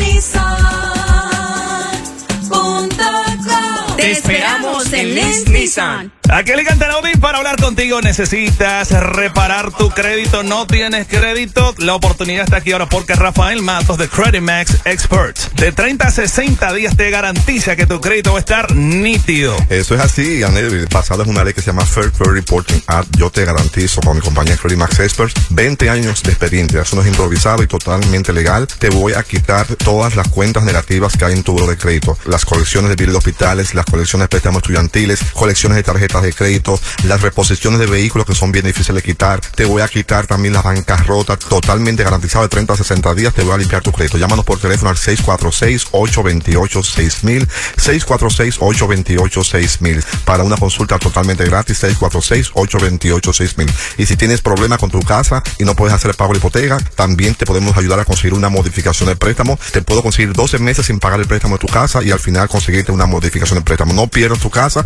LensNissan.com. Te esperamos en Lens Nissan. Aquí el Cantarodi para hablar contigo. Necesitas reparar tu crédito, no tienes crédito. La oportunidad está aquí ahora porque Rafael Matos de Credit Max Experts de 30 a 60 días te garantiza que tu crédito va a estar nítido. Eso es así, Anel. Pasado es una ley que se llama Fair Credit Reporting Act. Yo te garantizo con mi compañía Credit Max Experts 20 años de experiencia. Eso no es improvisado y totalmente legal. Te voy a quitar todas las cuentas negativas que hay en tu buro de crédito. Las colecciones de biles de hospitales, las colecciones de préstamos estudiantiles, colecciones de tarjetas de crédito, las reposiciones de vehículos que son bien difíciles de quitar. Te voy a quitar también las bancarrotas, totalmente garantizado de 30 a 60 días. Te voy a limpiar tu crédito. Llámanos por teléfono al 646-828-6000, 646-828-6000 para una consulta totalmente gratis. 646-828-6000. Y si tienes problemas con tu casa y no puedes hacer el pago de hipoteca, también te podemos ayudar a conseguir una modificación del préstamo. Te puedo conseguir 12 meses sin pagar el préstamo de tu casa y al final conseguirte una modificación del préstamo. No pierdas tu casa.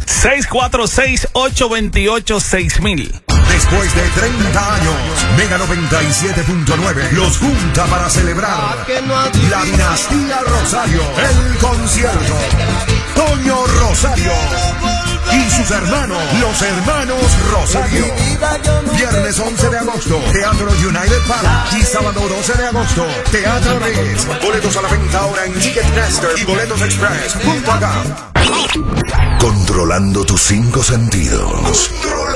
646-828-6000. Después de 30 años, Mega 97.9 los junta para celebrar la Dinastía Rosario, el concierto. Toño Rosario y sus hermanos, los hermanos Rosario. Viernes 11 de agosto, Teatro United Palace. Y sábado 12 de agosto, Teatro Reyes. Boletos a la venta ahora en Ticketmaster y BoletosExpress.com. Controlando tus 5 sentidos.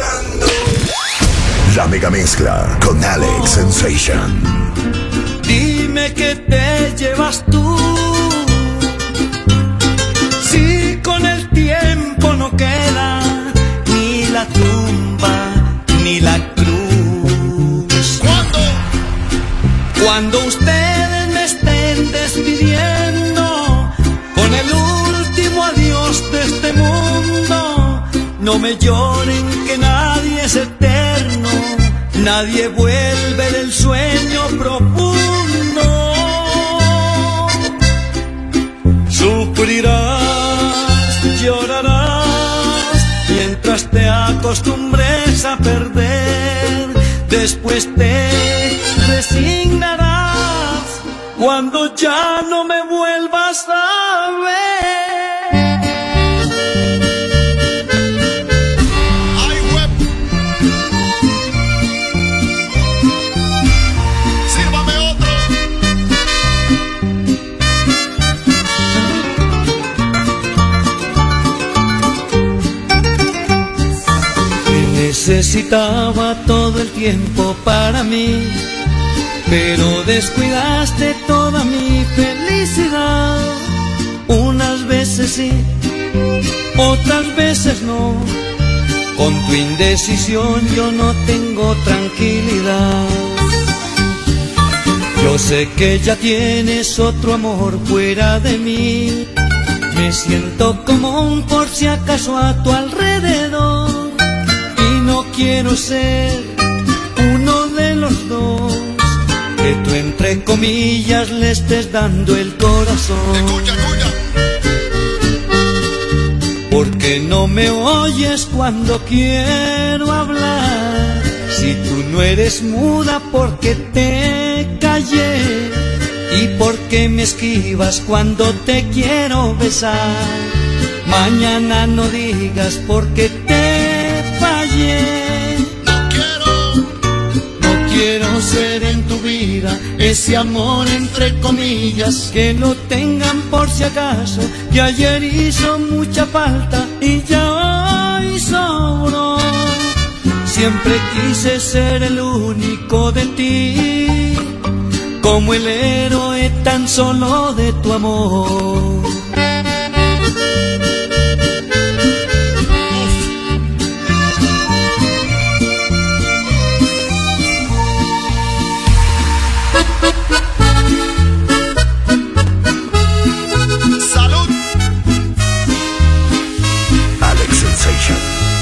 La mega mezcla con Alex Sensation. Dime que te llevas tú. Si con el tiempo no queda ni la tumba ni la cruz. Cuando ustedes me estén despidiendo con el último adiós de este mundo, no me lloren que nadie es eterno, nadie vuelve del sueño profundo. Sufrirás, llorarás, mientras te acostumbres a perder. Después te resignarás cuando ya no me vuelvas a ver. Necesitaba todo el tiempo para mí, pero descuidaste toda mi felicidad. Unas veces sí, otras veces no. Con tu indecisión yo no tengo tranquilidad. Yo sé que ya tienes otro amor fuera de mí. Me siento como un por si acaso a tu alrededor. No quiero ser uno de los dos, que tú entre comillas le estés dando el corazón. Escucha, escucha. Porque no me oyes cuando quiero hablar. Si tú no eres muda, porque te callé. Y porque me esquivas cuando te quiero besar. Mañana no digas porque te fallé. No quiero ser en tu vida ese amor entre comillas, que lo tengan por si acaso, que ayer hizo mucha falta y ya hoy sobró. Siempre quise ser el único de ti, como el héroe tan solo de tu amor. ¡Salud! Alex Sensation.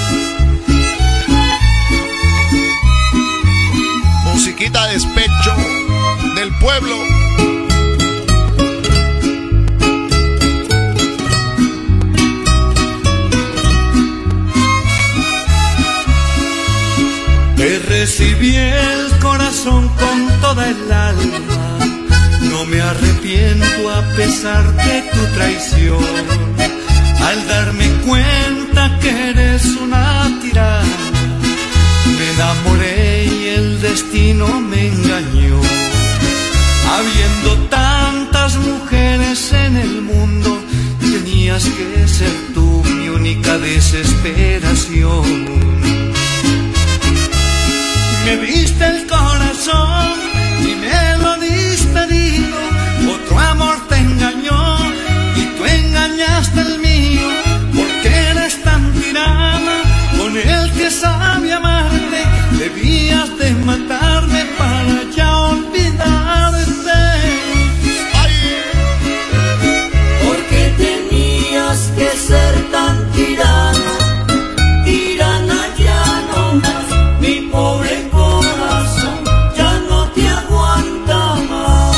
Musiquita de despecho del pueblo. di el corazón con toda el alma. No me arrepiento a pesar de tu traición. Al darme cuenta que eres una tirana, me enamoré y el destino me engañó. Habiendo tantas mujeres en el mundo, tenías que ser tú mi única desesperación. Me diste el corazón y me lo diste herido. Otro amor te engañó y tú engañaste el mío. Porque eres tan tirana con el que sabe amarte. Debías de matarme para ya olvidarte. Porque tenías que ser tan tirana, tirana ya no más. Mi pobre corazón ya no te aguanta más.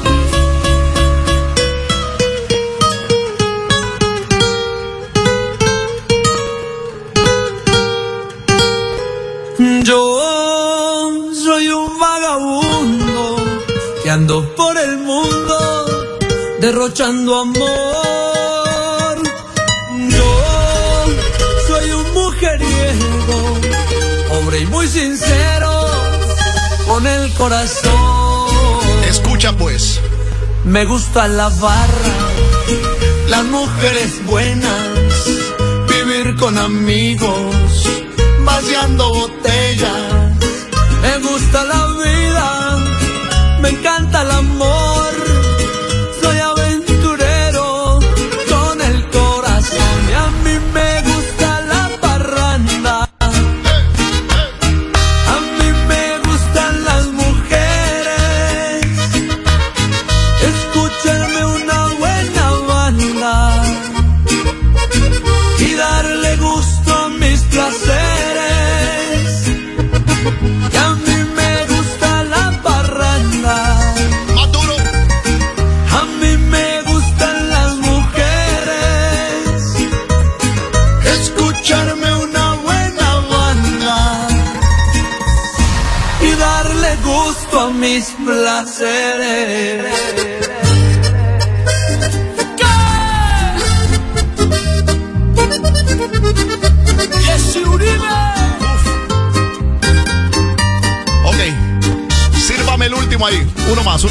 Yo soy un vagabundo que ando por el mundo derrochando amor. Yo soy un mujeriego, pobre y muy sincero, con el corazón. Escucha pues. Me gusta la barra, las mujeres buenas, vivir con amigos, vaciando botellas. Me gusta la vida, me encanta el amor. Soy aventurero con el corazón y a mí me gusta la parranda. A mí me gustan las mujeres, escucharme una buena banda y darle gusto a mis placeres. Y a mí me gusta la parranda. Maduro. A mí me gustan las mujeres, escucharme una buena banda y darle gusto a mis placeres. Jesse Uribe. Ok, sírvame el último ahí. Uno más.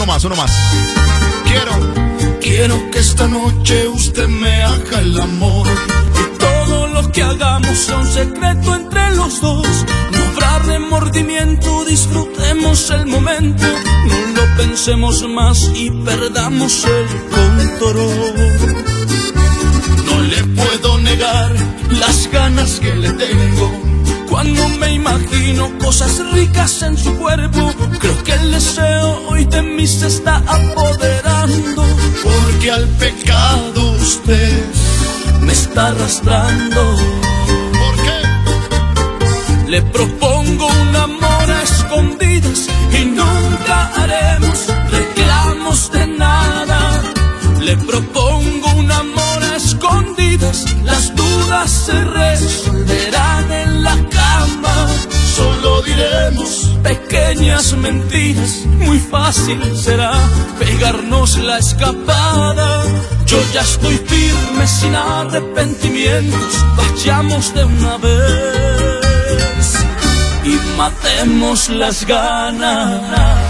Quiero que esta noche usted me haga el amor y todo lo que hagamos sea un secreto entre los dos. No habrá remordimiento, disfrutemos el momento, no lo pensemos más y perdamos el control. No le puedo negar las ganas que le tengo cuando me imagino cosas ricas en su cuerpo. Creo que el deseo hoy de mí se está apoderando, porque al pecado usted me está arrastrando. ¿Por qué? Le propongo un amor a escondidas y nunca haremos reclamos de nada. Le propongo un amor a escondidas, las dudas se resolverán en la cama. Solo diremos pequeñas mentiras, muy fácil será pegarnos la escapada. Yo ya estoy firme sin arrepentimientos, vayamos de una vez y matemos las ganas.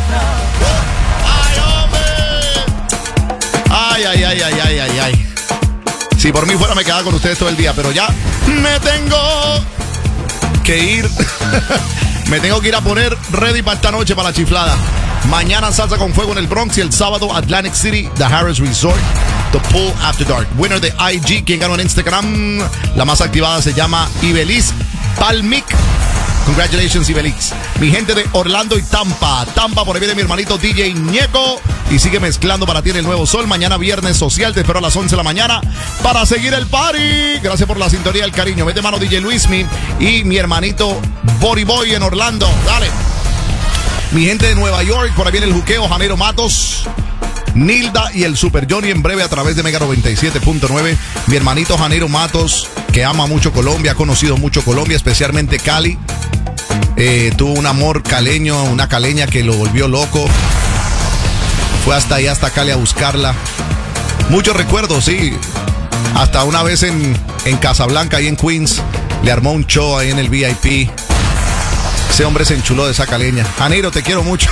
Ay. Si por mí fuera me quedaba con ustedes todo el día, pero ya me tengo que ir. Me tengo que ir a poner ready para esta noche, para la chiflada. Mañana Salsa con Fuego en el Bronx y el sábado Atlantic City, The Harris Resort, The Pool After Dark. Winner de IG, quien ganó en Instagram. La más activada se llama Ibeliz Palmic. Congratulations, Ibelix. Mi gente de Orlando y Tampa. Tampa, por ahí viene mi hermanito DJ Ñeco. Y sigue mezclando para ti en el Nuevo Sol. Mañana viernes social. Te espero a las 11 de la mañana para seguir el party. Gracias por la sintonía y el cariño. Vete mano DJ Luismi y mi hermanito Body Boy en Orlando. Dale. Mi gente de Nueva York. Por ahí viene el juqueo. Janeiro Matos, Nilda y el Super Johnny en breve a través de Mega 97.9. Mi hermanito Janeiro Matos, que ama mucho Colombia, ha conocido mucho Colombia, especialmente Cali. tuvo un amor caleño, una caleña que lo volvió loco. Fue hasta allá, hasta Cali a buscarla. Muchos recuerdos, sí. Hasta una vez en Casablanca, ahí en Queens, le armó un show ahí en el VIP. Ese hombre se enchuló de esa caleña. Janiro, te quiero mucho.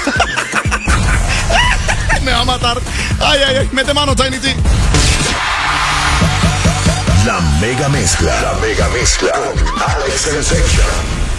Me va a matar. Ay, ay, ay. Mete mano, Tiny T. La mega mezcla. La mega mezcla. Con Alex Sensation.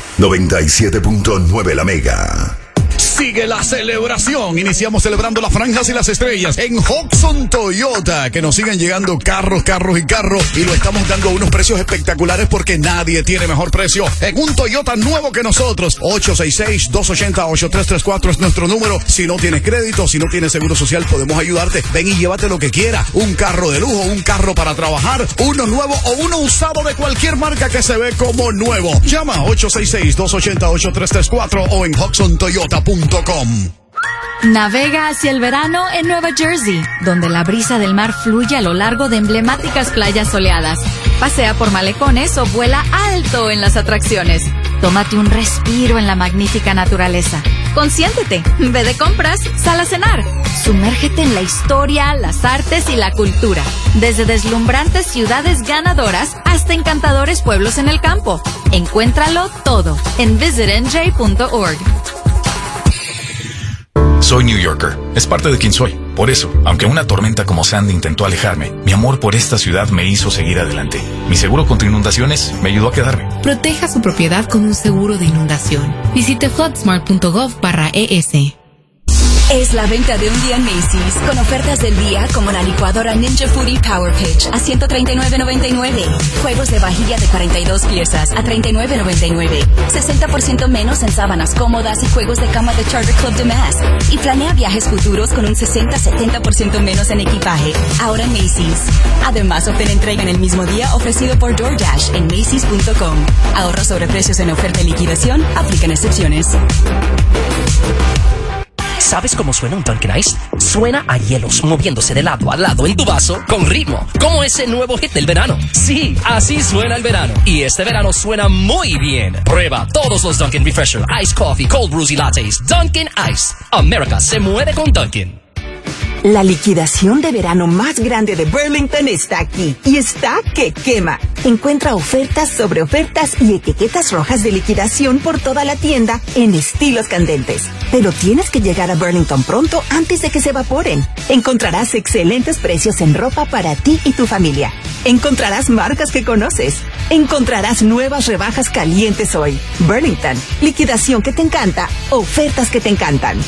97.9 La Mega. Sigue la celebración. Iniciamos celebrando las franjas y las estrellas en Hudson Toyota. Que nos sigan llegando carros y lo estamos dando a unos precios espectaculares porque nadie tiene mejor precio en un Toyota nuevo que nosotros. 866-280-8334 es nuestro número. Si no tienes crédito, si no tienes seguro social, podemos ayudarte. Ven y llévate lo que quieras. Un carro de lujo, un carro para trabajar, uno nuevo o uno usado de cualquier marca que se ve como nuevo. Llama 866-280-8334 o en HudsonToyota.com. Navega hacia el verano en Nueva Jersey, donde la brisa del mar fluye a lo largo de emblemáticas playas soleadas. Pasea por malecones o vuela alto en las atracciones. Tómate un respiro en la magnífica naturaleza. Consiéntete, ve de compras, sal a cenar. Sumérgete en la historia, las artes y la cultura. Desde deslumbrantes ciudades ganadoras hasta encantadores pueblos en el campo. Encuéntralo todo en visitnj.org. Soy New Yorker. Es parte de quien soy. Por eso, aunque una tormenta como Sandy intentó alejarme, mi amor por esta ciudad me hizo seguir adelante. Mi seguro contra inundaciones me ayudó a quedarme. Proteja su propiedad con un seguro de inundación. Visite floodsmart.gov/ES. Es la venta de un día en Macy's, con ofertas del día como la licuadora Ninja Foodie Power Pitch a $139.99. Juegos de vajilla de 42 piezas a $39.99. 60% menos en sábanas cómodas y juegos de cama de Charter Club de Mass. Y planea viajes futuros con un 60-70% menos en equipaje. Ahora en Macy's. Además, obtén entrega en el mismo día ofrecido por DoorDash en Macy's.com. Ahorro sobre precios en oferta y liquidación. Aplican excepciones. ¿Sabes cómo suena un Dunkin' Ice? Suena a hielos moviéndose de lado a lado en tu vaso con ritmo, como ese nuevo hit del verano. Sí, así suena el verano. Y este verano suena muy bien. Prueba todos los Dunkin' Refresher, Ice Coffee, Cold Brews y Lattes. Dunkin' Ice. America se mueve con Dunkin'. La liquidación de verano más grande de Burlington está aquí y está que quema. Encuentra ofertas sobre ofertas y etiquetas rojas de liquidación por toda la tienda en estilos candentes. Pero tienes que llegar a Burlington pronto antes de que se evaporen. Encontrarás excelentes precios en ropa para ti y tu familia. Encontrarás marcas que conoces. Encontrarás nuevas rebajas calientes hoy. Burlington, liquidación que te encanta, ofertas que te encantan.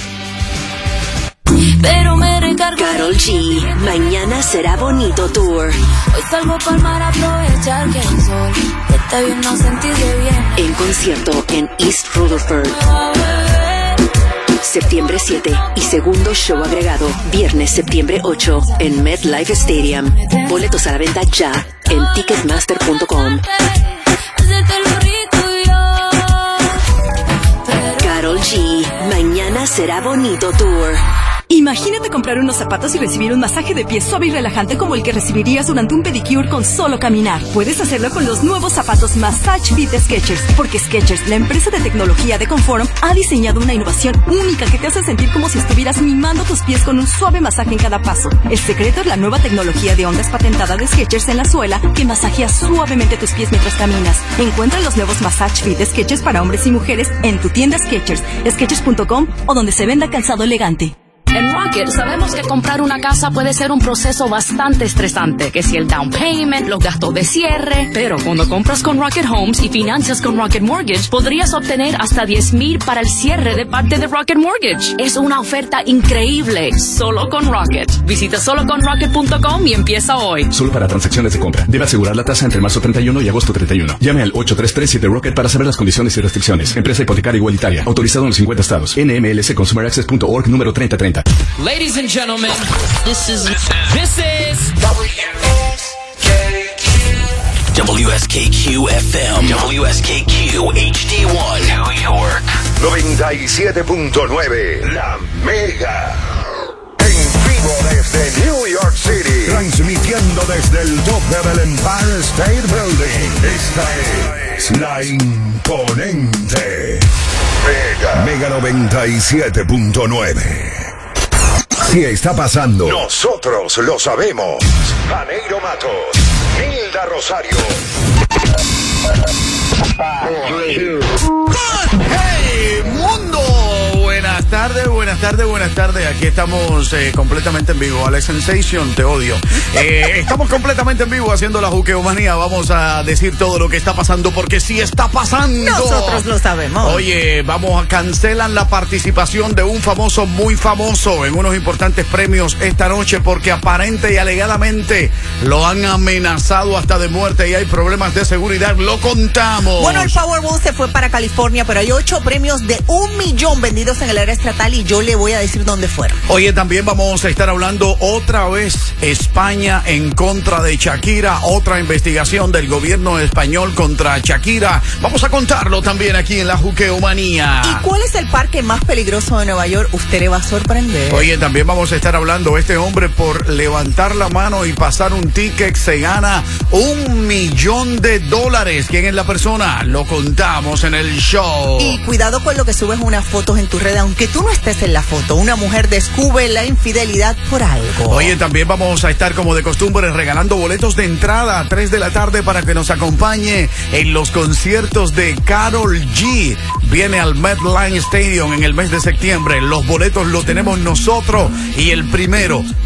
Pero me recargo. Karol G, mañana será bonito tour. Hoy salgo pa'l mar a aprovechar que el sol está bien, no sentirse bien. En concierto en East Rutherford. Septiembre 7 y segundo show agregado, viernes septiembre 8 en MetLife Stadium. Boletos a la venta ya en Ticketmaster.com. Karol G, mañana será bonito tour. Imagínate comprar unos zapatos y recibir un masaje de pies suave y relajante como el que recibirías durante un pedicure con solo caminar. Puedes hacerlo con los nuevos zapatos Massage Fit de Skechers, porque Skechers, la empresa de tecnología de Conform, ha diseñado una innovación única que te hace sentir como si estuvieras mimando tus pies con un suave masaje en cada paso. El secreto es la nueva tecnología de ondas patentada de Skechers en la suela que masajea suavemente tus pies mientras caminas. Encuentra los nuevos Massage Fit de Skechers para hombres y mujeres en tu tienda Skechers, Skechers.com o donde se venda calzado elegante. En Rocket sabemos que comprar una casa puede ser un proceso bastante estresante, que si el down payment, los gastos de cierre, pero cuando compras con Rocket Homes y financias con Rocket Mortgage, podrías obtener hasta $10,000 para el cierre de parte de Rocket Mortgage. Es una oferta increíble, solo con Rocket. Visita soloconrocket.com y empieza hoy. Solo para transacciones de compra. Debe asegurar la tasa entre marzo 31 y agosto 31. Llame al 8337-ROCKET para saber las condiciones y restricciones. Empresa hipotecaria igualitaria. Autorizado en los 50 estados. NMLSConsumerAccess.org número 3030. Ladies and gentlemen, this is WSKQ FM, WSKQ HD1, New York, 97.9, La Mega. En vivo desde New York City, transmitiendo desde el tope del Empire State Building. Esta es La Imponente. Mega 97.9. Si está pasando, nosotros lo sabemos. Janeiro Matos, Hilda Rosario. ¡Hey, mundo! Buenas tardes. Aquí estamos completamente en vivo. Alex Sensation, te odio. Estamos completamente en vivo haciendo la juqueomanía. Vamos a decir todo lo que está pasando porque sí está pasando. Nosotros lo sabemos. Oye, cancelan la participación de un famoso muy famoso en unos importantes premios esta noche porque aparente y alegadamente lo han amenazado hasta de muerte y hay problemas de seguridad. Lo contamos. Bueno, el Powerball se fue para California, pero hay 8 premios de 1 millón vendidos en el área estatal y yo le voy a decir dónde fueron. Oye, también vamos a estar hablando otra vez España en contra de Shakira, otra investigación del gobierno español contra Shakira. Vamos a contarlo también aquí en la Juqueomanía. ¿Y cuál es el parque más peligroso de Nueva York? Usted le va a sorprender. Oye, también vamos a estar hablando, este hombre por levantar la mano y pasar un ticket se gana $1 millón. ¿Quién es la persona? Lo contamos en el show. Y cuidado con lo que subes unas fotos en tu red, aunque tú no estés en la foto. Una mujer descubre la infidelidad por algo. Oye, también vamos a estar como de costumbre regalando boletos de entrada a 3 de la tarde para que nos acompañe en los conciertos de Karol G. Viene al MetLife Stadium en el mes de septiembre. Los boletos los tenemos nosotros y el primero